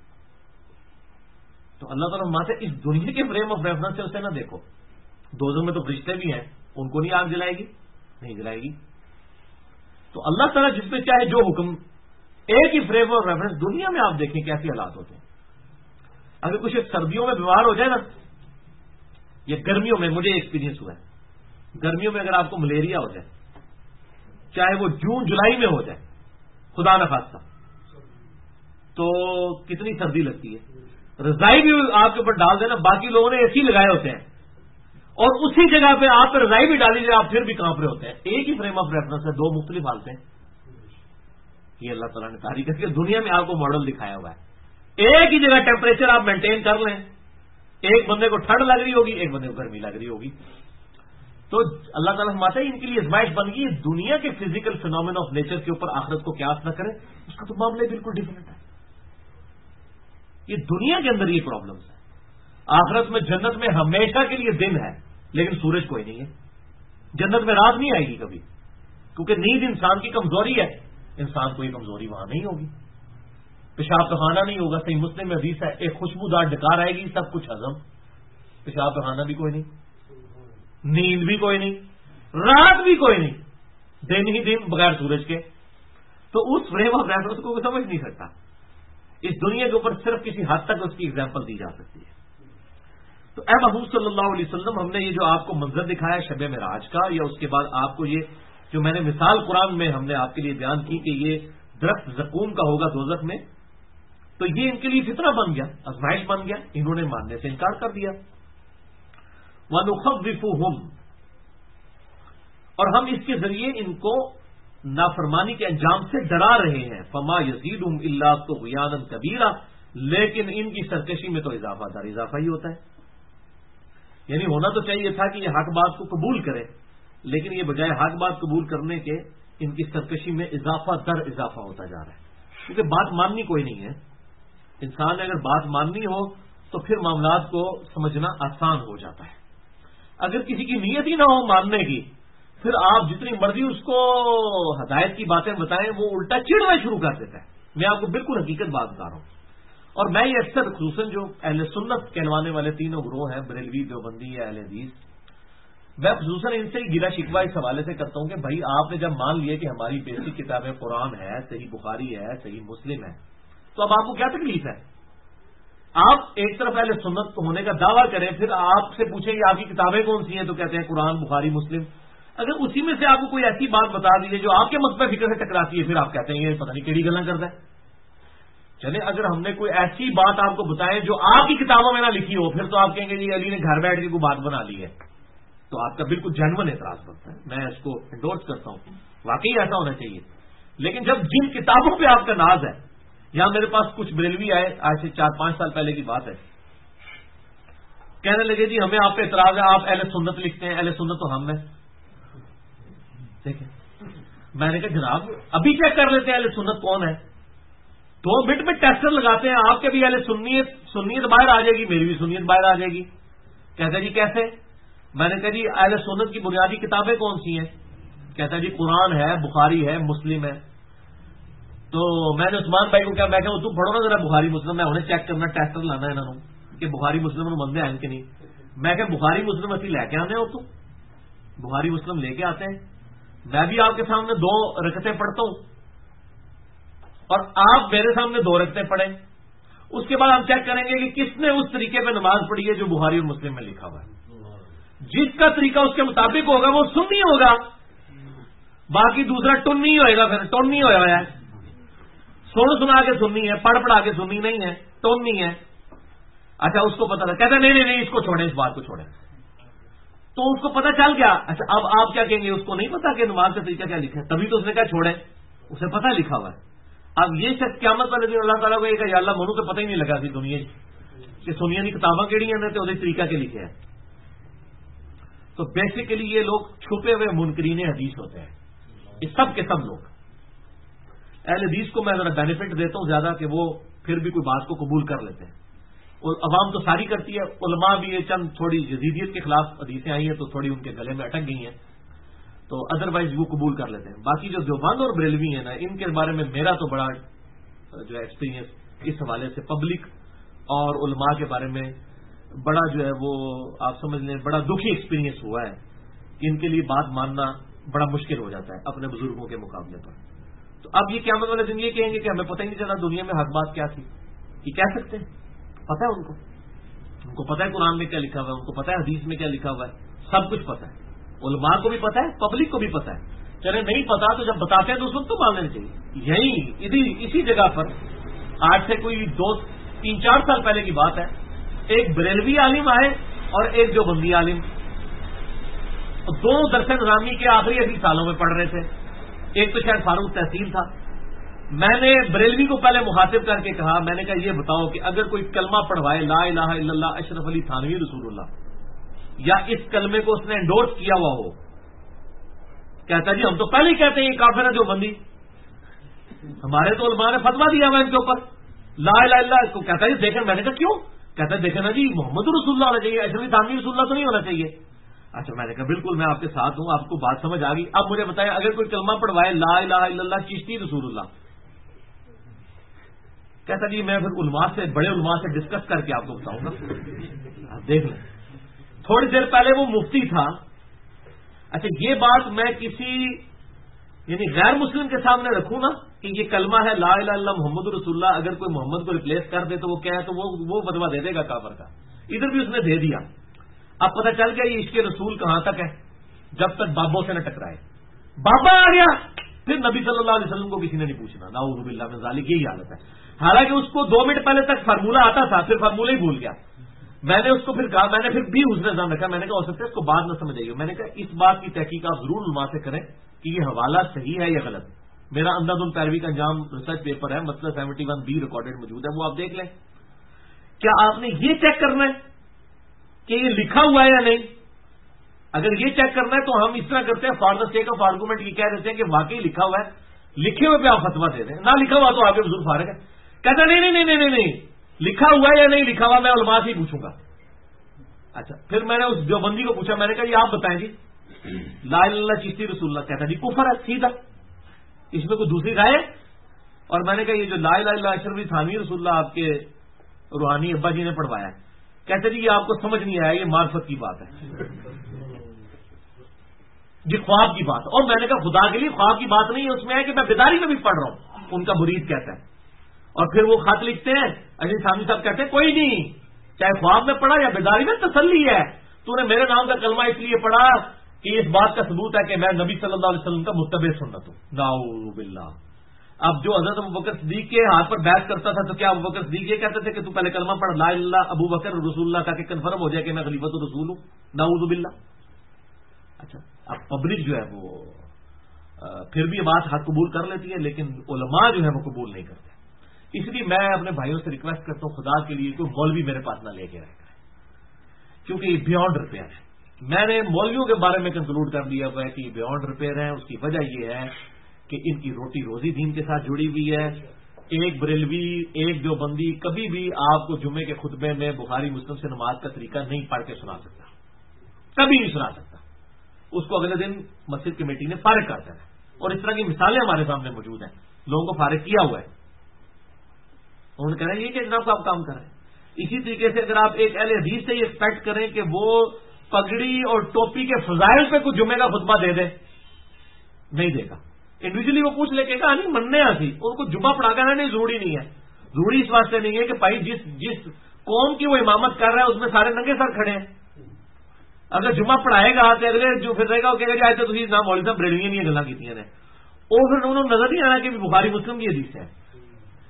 تو اللہ تعالیٰ فرماتے ہیں اس دنیا کے فریم آف ریفرنس سے اسے نہ دیکھو، دوزخ میں تو فرشتے بھی ہیں، ان کو نہیں آگ جلائے گی، نہیں جلائے گی۔ تو اللہ تعالیٰ جس میں چاہے جو حکم، ایک ہی فریم آف ریفرنس دنیا میں آپ دیکھیں کیسی حالات ہوتے ہیں۔ اگر کچھ سردیوں میں بیمار ہو جائے نا، یا گرمیوں میں، مجھے ایکسپیرینس ہوا ہے، گرمیوں میں اگر آپ کو ملیریا ہو جائے، چاہے وہ جون جولائی میں ہو جائے، خدا نہ خواستہ، تو کتنی سردی لگتی ہے، رضائی بھی آپ کے اوپر ڈال دینا، باقی لوگوں نے اے سی لگائے ہوتے ہیں اور اسی جگہ پہ آپ پہ رضائی بھی ڈالی جائے، آپ پھر بھی کانپ رہے ہوتے ہیں۔ ایک ہی فریم آف ریفرنس ہے، 2 مختلف حالتیں۔ یہ اللہ تعالیٰ نے تاریخ کر کے دنیا میں آپ کو ماڈل دکھایا ہوا ہے، ایک ہی جگہ ٹیمپریچر آپ مینٹین کر لیں، ایک بندے کو ٹھنڈ لگ رہی ہوگی، ایک بندے کو گرمی لگ رہی ہوگی۔ تو اللہ تعالیٰ فرماتا ہے ان کے لیے آزمائش بن گئی، دنیا کے فزیکل فینومینا آف نیچر کے اوپر آخرت کو قیاس نہ کریں، اس کا تو معاملہ بالکل ڈفرینٹ ہے۔ یہ دنیا کے اندر یہ پرابلمس ہے، آخرت میں جنت میں ہمیشہ کے لیے دن ہے لیکن سورج کوئی نہیں ہے، جنت میں رات نہیں آئے گی کبھی، کیونکہ نیند انسان کی کمزوری ہے، انسان کو یہ کمزوری وہاں نہیں ہوگی، پیشاب پخانہ نہیں ہوگا، صحیح مسلم میں حدیث ہے، ایک خوشبودار ڈکار آئے گی، سب کچھ ہضم، پیشاب پخانہ بھی کوئی نہیں، نیند بھی کوئی نہیں، رات بھی کوئی نہیں، دن ہی دن بغیر سورج کے۔ تو اس فریم آف ریفرنس کو سمجھ نہیں سکتا، اس دنیا کے اوپر صرف کسی حد تک اس کی ایگزامپل دی جا سکتی ہے۔ تو اے محبوب صلی اللہ علیہ وسلم، ہم نے یہ جو آپ کو منظر دکھایا شب معراج کا، یا اس کے بعد آپ کو یہ جو میں نے مثال قرآن میں ہم نے آپ کے لیے بیان کی کہ یہ درخت زقوم کا ہوگا دوزخ میں، تو یہ ان کے لیے فتنہ بن گیا، آزمائش بن گیا، انہوں نے ماننے سے انکار کر دیا۔ وَنُخَوِّفُهُمْ، اور ہم اس کے ذریعے ان کو نافرمانی کے انجام سے ڈرا رہے ہیں، فَمَا يَزِيدُهُمْ إِلَّا طُغْيَانًا كَبِيرًا، لیکن ان کی سرکشی میں تو اضافہ در اضافہ ہی ہوتا ہے۔ یعنی ہونا تو چاہیے تھا کہ یہ حق بات کو قبول کرے، لیکن یہ بجائے حق بات قبول کرنے کے ان کی سرکشی میں اضافہ در اضافہ ہوتا جا رہا ہے، کیونکہ بات ماننی کوئی نہیں ہے، انسان نے اگر بات ماننی ہو تو پھر معاملات کو سمجھنا آسان ہو جاتا ہے۔ اگر کسی کی نیت ہی نہ ہو ماننے کی، پھر آپ جتنی مرضی اس کو ہدایت کی باتیں بتائیں، وہ الٹا چڑنا شروع کر دیتا ہے۔ میں آپ کو بالکل حقیقت بات بتا رہا ہوں، اور میں یہ اکثر خصوصاً جو اہل سنت کہلوانے والے 3 گروہ ہیں، بریلوی، دیوبندی یا اہل حدیث، میں خصوصاً ان سے گلا شکوہ اس حوالے سے کرتا ہوں کہ بھائی آپ نے جب مان لیے کہ ہماری بیسک کتابیں قرآن ہے، صحیح بخاری ہے، صحیح مسلم ہے، تو اب آپ کو کیا تکلیف ہے؟ آپ ایک طرف اہل سنت ہونے کا دعویٰ کریں، پھر آپ سے پوچھیں کہ آپ کی کتابیں کون سی ہیں، تو کہتے ہیں قرآن، بخاری، مسلم۔ اگر اسی میں سے آپ کو کوئی ایسی بات بتا دیجیے جو آپ کے مطلب فکر سے ٹکراتی ہے، پھر آپ کہتے ہیں یہ پتہ نہیں کیڑی گلاں کرتا ہے۔ چلے اگر ہم نے کوئی ایسی بات آپ کو بتائیں جو آپ کی کتابوں میں نہ لکھی ہو، پھر تو آپ کہیں گے جی علی نے گھر بیٹھ کے کوئی بات بنا لی ہے، تو آپ کا بالکل جینون اعتراض بنتا ہے، میں اس کو انڈورس کرتا ہوں، واقعی ایسا ہونا چاہیے۔ لیکن جب جن کتابوں پہ آپ کا ناز ہے، یہاں میرے پاس کچھ بریلوی آئے، آج سے 4-5 سال پہلے کی بات ہے، کہنے لگے جی ہمیں آپ پہ اعتراض ہے، آپ اہل سنت لکھتے ہیں، اہل سنت تو ہم ہیں۔ دیکھیں میں نے کہا جناب ابھی چیک کر لیتے ہیں اہل سنت کون ہے، 2 منٹ میں ٹیسٹر لگاتے ہیں، آپ کے بھی اہل سنیت باہر آ جائے گی، میری بھی سنیت باہر آ جائے گی۔ کہتا جی کیسے؟ میں نے کہا جی اہل سنت کی بنیادی کتابیں کون سی ہیں؟ کہتا جی قرآن ہے، بخاری ہے، مسلم ہے۔ تو میں نے عثمان بھائی کو کیا، میں کہ تم پڑھو نا ذرا بخاری مسلم، میں انہیں چیک کرنا، ٹیسٹر لانا ہے انہوں کہ بخاری مسلم بندے ہیں کہ نہیں۔ میں کہ بخاری مسلم اسی لے کے آنے ہو، تو بخاری مسلم لے کے آتے ہیں، میں بھی آپ کے سامنے 2 رکعتیں پڑھتا ہوں اور آپ میرے سامنے 2 رکعتیں پڑھیں، اس کے بعد ہم چیک کریں گے کہ کس نے اس طریقے پہ نماز پڑھی ہے جو بخاری اور مسلم میں لکھا ہوا ہے۔ جس کا طریقہ اس کے مطابق ہوگا وہ سنی ہوگا، باقی دوسرا ٹن نہیں ہوئے گا، پھر ٹن نہیں ہوا ہے۔ سنا کے سننی ہے، پڑھ پڑھا کے سننی نہیں ہے، ٹوننی ہے. اچھا اس کو پتا تھا، کہتا نہیں اس کو چھوڑیں، اس بات کو چھوڑیں. تو اس کو پتا چل گیا. اچھا اب آپ کیا کہیں گے؟ اس کو نہیں پتا کہ نماز کا طریقہ کیا لکھا ہے، تبھی تو اس نے کہا چھوڑیں، اسے پتا لکھا ہوا ہے. اب یہ شخص قیامت والے دن اللہ تعالیٰ کو یہ کہ یا اللہ منو تو پتہ ہی نہیں لگا سی دنیا کہ سنیا کی کتاباں کہڑی ہیں تو طریقہ کے لکھے ہیں. تو بیسیکلی یہ لوگ چھپے ہوئے منکرین حدیث ہوتے ہیں، یہ سب کے سب لوگ. اہل حدیث کو میں ذرا بینیفٹ دیتا ہوں زیادہ کہ وہ پھر بھی کوئی بات کو قبول کر لیتے ہیں، اور عوام تو ساری کرتی ہے. علماء بھی یہ چند تھوڑی یزیدیت کے خلاف حدیثیں آئی ہیں تو تھوڑی ان کے گلے میں اٹک گئی ہیں، تو ادروائز وہ قبول کر لیتے ہیں. باقی جو دیوبند اور بریلوی ہیں نا، ان کے بارے میں میرا تو بڑا جو ہے ایکسپیرینس اس حوالے سے پبلک اور علماء کے بارے میں بڑا جو ہے وہ آپ سمجھ لیں بڑا دکھی ایکسپیرینس ہوا ہے کہ ان کے لیے بات ماننا بڑا مشکل ہو جاتا ہے اپنے بزرگوں کے مقابلے پر. تو اب یہ قیامت والے دن یہ کہیں گے کہ ہمیں پتہ ہی نہیں چلا دنیا میں حق بات کیا تھی. یہ کہہ سکتے ہیں؟ پتہ ہے ان کو پتہ ہے قرآن میں کیا لکھا ہوا ہے، ان کو پتہ ہے حدیث میں کیا لکھا ہوا ہے، سب کچھ پتہ ہے. علماء کو بھی پتہ ہے، پبلک کو بھی پتہ ہے. چلے نہیں پتا تو جب بتاتے ہیں تو اس وقت تو مان لینا چاہیے. یہی اسی جگہ پر آج سے کوئی 2-3-4 سال پہلے کی بات ہے، ایک بریلوی عالم آئے اور ایک جو بندی عالم، دونوں درس نظامی کے آخری سالوں میں پڑھ رہے تھے. ایک تو شاید فاروق تحصیل تھا. میں نے بریلوی کو پہلے مخاطب کر کے کہا، میں نے کہا یہ بتاؤ کہ اگر کوئی کلمہ پڑھوائے لا الہ الا اللہ اشرف علی تھانوی رسول اللہ، یا اس کلمے کو اس نے انڈورس کیا ہوا ہو، کہتا جی ہم تو پہلے ہی کہتے ہیں یہ کافر ہے جو بندی، ہمارے تو علماء نے فتوا دیا ہوا ان کے اوپر لا الہ الا اللہ کو. کہتا جی دیکھیں، میں نے کہا کیوں؟ کہتا ہے دیکھیں نا جی محمد رسول اللہ ہونا چاہیے، اشرف تھانوی رسول اللہ تو نہیں ہونا چاہیے. اچھا میں نے کہا بالکل میں آپ کے ساتھ ہوں، آپ کو بات سمجھ آ گئی. اب مجھے بتائیں اگر کوئی کلمہ پڑھوائے لا الہ الا اللہ چشتی رسول اللہ، کہتا جی میں پھر علماء سے بڑے علماء سے ڈسکس کر کے آپ کو بتاؤں گا. آپ دیکھ لیں تھوڑی دیر پہلے وہ مفتی تھا. اچھا یہ بات میں کسی یعنی غیر مسلم کے سامنے رکھوں نا کہ یہ کلمہ ہے لا الہ الا اللہ محمد رسول اللہ، اگر کوئی محمد کو ریپلیس کر دے تو وہ کیا ہے، تو وہ فتوا دے دے گا کافر کا. ادھر بھی اس نے دے دیا. اب پتہ چل گیا یہ عشق رسول کہاں تک ہے، جب تک بابوں سے نہ ٹکرائے. بابا آ گیا پھر نبی صلی اللہ علیہ وسلم کو کسی نے نہیں پوچھنا. نعوذ باللہ من ذالک، یہی حالت ہے. حالانکہ اس کو 2 منٹ پہلے تک فارمولہ آتا تھا، پھر فارمولہ ہی بھول گیا. میں نے اس کو پھر کہا، میں نے پھر بھی حسن ظن رکھا، میں نے کہا ہو سکتا ہے اس کو بات نہ سمجھ آئی ہو. میں نے کہا اس بات کی تحقیق آپ ضرور علماء سے کریں کہ یہ حوالہ صحیح ہے یا غلط. میرا انداز الپیروی کا انجام ریسرچ پیپر ہے، مطلب 71B ریکارڈڈ موجود ہے، وہ آپ دیکھ لیں. کیا آپ نے یہ چیک کرنا ہے کہ یہ لکھا ہوا ہے یا نہیں؟ اگر یہ چیک کرنا ہے تو ہم اس طرح کرتے ہیں، for the sake of argument یہ کہہ دیتے ہیں کہ واقعی لکھا ہوا ہے، لکھے ہوئے پہ آپ فتوا دے دیں، نہ لکھا ہوا تو آپ کے بزرگ فارغ ہے. کہتا نہیں لکھا ہوا ہے یا نہیں لکھا ہوا میں علماء سے ہی پوچھوں گا. اچھا پھر میں نے اس جو بندی کو پوچھا، میں نے کہا یہ آپ بتائیں جی لا الہ الا اللہ چشتی رسول اللہ. کہتا جی کفر ہے سیدھا، اس میں کوئی دوسری رائے ہے؟ اور میں نے کہا یہ جو لا الہ الا اللہ اشرف تھانوی رسول اللہ آپ کے روحانی ابا جی نے پڑھوایا ہے، کہتے جی یہ آپ کو سمجھ نہیں آیا، یہ معرفت کی بات ہے، یہ خواب کی بات ہے. اور میں نے کہا خدا کے لیے خواب کی بات نہیں ہے، اس میں ہے کہ میں بیداری میں بھی پڑھ رہا ہوں، ان کا مرید کہتا ہے. اور پھر وہ خط لکھتے ہیں، عزیز سامی صاحب کہتے ہیں کوئی نہیں، چاہے خواب میں پڑھا یا بیداری میں تسلی ہے، تو نے میرے نام کا کلمہ اس لیے پڑھا کہ اس بات کا ثبوت ہے کہ میں نبی صلی اللہ علیہ وسلم کا متبع سنت ہوں. نعوذ باللہ. اب جو حضرت ابوبکر صدیق کے ہاتھ پر بحث کرتا تھا تو کیا ابوبکر صدیق یہ کہتے تھے کہ تو پہلے کلمہ پڑھ لا الہ الا اللہ ابو بکر رسول اللہ تاکہ کنفرم ہو جائے کہ میں خلیفۃ الرسول ہوں؟ نعوذ باللہ. اچھا اب پبلک جو ہے وہ پھر بھی بات حق قبول کر لیتی ہے، لیکن علماء جو ہے وہ قبول نہیں کرتے. اس لیے میں اپنے بھائیوں سے ریکویسٹ کرتا ہوں خدا کے لیے کوئی مولوی میرے پاس نہ لے کے رہے گا، کیونکہ یہ بیانڈ ریپیئر ہے. میں نے مولویوں کے بارے میں کنکلوڈ کر دیا ہوا ہے کہ یہ بیانڈ ریپیئر ہے. اس کی وجہ یہ ہے کہ ان کی روٹی روزی دین کے ساتھ جڑی ہوئی ہے. ایک بریلوی ایک دیوبندی کبھی بھی آپ کو جمعے کے خطبے میں بخاری مسلم سے نماز کا طریقہ نہیں پڑھ کے سنا سکتا، کبھی نہیں سنا سکتا. اس کو اگلے دن مسجد کمیٹی نے فارغ کر دینا. اور اس طرح کی مثالیں ہمارے سامنے موجود ہیں، لوگوں کو فارغ کیا ہوا ہے. انہوں نے کہنا یہ کہ جناب آپ کام کر رہے ہیں. اسی طریقے سے اگر آپ ایک اہل حدیث سے یہ ایکسپیکٹ کریں کہ وہ پگڑی اور ٹوپی کے فضائل پہ کچھ جمعے کا خطبہ دے دے، نہیں دے گا. انڈیویجلی وہ پوچھ لے کے کہا نہیں مننے آتی ان کو جمعہ پڑھا کر نہیں ضروری نہیں ہے. ضروری اس واسطے نہیں ہے کہ بھائی جس قوم کی وہ امامت کر رہا ہے اس میں سارے ننگے سر کھڑے ہیں. اگر جمعہ پڑھائے گا تو اگلے جو پھر رہے گا وہ کہے گا جی آج تو مولوی صاحب بریلویاں نہیں گلاں کی نے، اور پھر انہوں نے نظر نہیں آنا کہ بخاری مسلم کی حدیث ہے.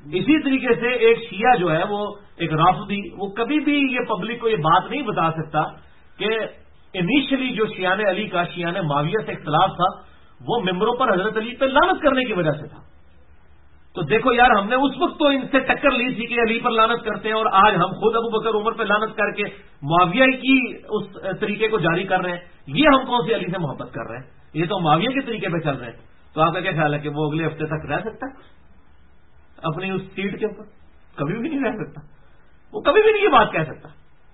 اسی طریقے سے ایک شیعہ جو ہے وہ ایک رافضی، وہ کبھی بھی یہ پبلک کو یہ بات نہیں بتا سکتا کہ انیشلی جو شیعان علی کا شیعان معاویہ سے اختلاف تھا وہ ممبروں پر حضرت علی پہ لعنت کرنے کی وجہ سے تھا۔ تو دیکھو یار، ہم نے اس وقت تو ان سے ٹکر لی تھی کہ علی پر لعنت کرتے ہیں، اور آج ہم خود ابو بکر عمر پہ لعنت کر کے معاویہ کی اس طریقے کو جاری کر رہے ہیں۔ یہ ہم کون سی علی سے محبت کر رہے ہیں؟ یہ تو معاویہ کے طریقے پہ چل رہے ہیں۔ تو آپ کا کیا خیال ہے کہ وہ اگلے ہفتے تک رہ سکتا ہے اپنی اس سیٹ کے اوپر؟ کبھی بھی نہیں رہ سکتا، وہ کبھی بھی نہیں یہ بات کہہ سکتا۔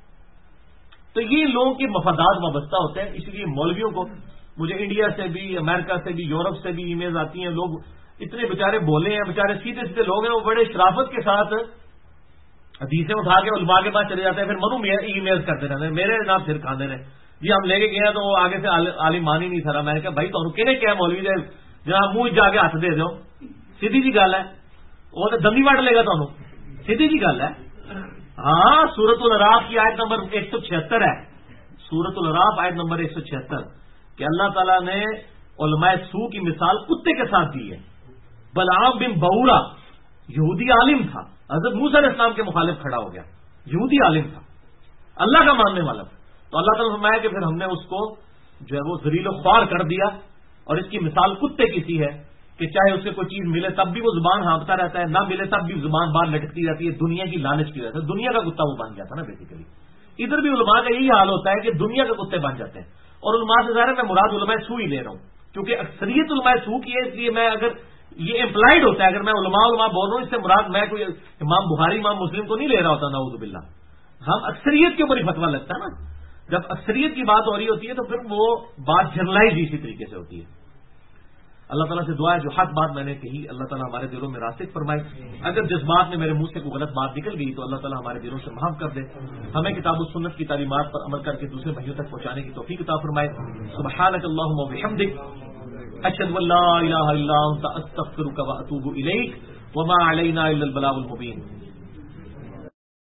تو یہ لوگوں کے مفادات وابستہ ہوتے ہیں، اس لیے مولویوں کو، مجھے انڈیا سے بھی، امریکہ سے بھی، یورپ سے بھی ای میل آتی ہیں، لوگ اتنے بیچارے بولے ہیں، بیچارے سیدھے سیدھے لوگ ہیں، وہ بڑے شرافت کے ساتھ حدیثیں اٹھا کے علماء کے پاس چلے جاتے ہیں، پھر منو ای میل کرتے رہتے ہیں، میرے جناب سر کھانے نے جی ہم لے کے گئے تو وہ آگے سے عالم مان ہی نہیں تھا۔ میں نے کہا بھائی تمہیں کہنے کیا مولوی دے جناب منہ جا کے ہاتھ دے دو، سیدھی جی گل ہے، وہ تو دمی وٹ لے گا تمہیں، سیدھی جی گل ہے۔ ہاں، سورت الاعراف کی آیت نمبر 176 ہے، سورت الاعراف آیت نمبر 176 کہ اللہ تعالیٰ نے علماء سو کی مثال کتے کے ساتھ دی ہے۔ بلعام بن بورا یہودی عالم تھا، حضرت موسیٰ علیہ السلام کے مخالف کھڑا ہو گیا، یہودی عالم تھا، اللہ کا ماننے والا تھا، تو اللہ تعالیٰ نے فرمایا کہ پھر ہم نے اس کو جو ہے وہ ذلیل و خوار کر دیا، اور اس کی مثال کتے کی سی ہے کہ چاہے اسے کوئی چیز ملے تب بھی وہ زبان ہانپتا رہتا ہے، نہ ملے تب بھی زبان باہر لٹکتی رہتی ہے، دنیا کی لالچ کی وجہ سے دنیا کا کتا وہ بن گیا تھا نا بیسیکلی۔ ادھر بھی علماء کا یہی حال ہوتا ہے کہ دنیا کے کتے بن جاتے ہیں، اور علماء سے ظاہر ہے میں مراد علماء سو ہی لے رہا ہوں، کیونکہ اکثریت علماء سو کی ہے، اس لیے میں اگر یہ امپلائڈ ہوتا ہے، اگر میں علماء بول رہا ہوں، اس سے مراد میں کوئی امام بخاری امام مسلم کو نہیں لے رہا ہوتا، نعوذ باللہ۔ ہم اکثریت کے اوپر ہی فتویٰ لگتا ہے نا، جب اکثریت کی بات ہو رہی ہوتی ہے تو پھر وہ بات جنرلائز اسی طریقے سے ہوتی ہے۔ اللہ تعالیٰ سے دعا ہے جو حق بات میں نے کہی اللہ تعالیٰ ہمارے دلوں میں راسخ فرمائے، اگر جس بات میں میرے منہ سے کوئی غلط بات نکل گئی تو اللہ تعالیٰ ہمارے دلوں سے معاف کر دے، ہمیں کتاب و سنت کی تعلیمات پر عمل کر کے دوسرے بھائیوں تک پہنچانے کی توفیق عطا فرمائے۔ سبحانک اللہم و بحمدک، اشہد ان لا الہ الا انت، استغفرک و اتوب الیک، وما علینا الا البلاغ المبین۔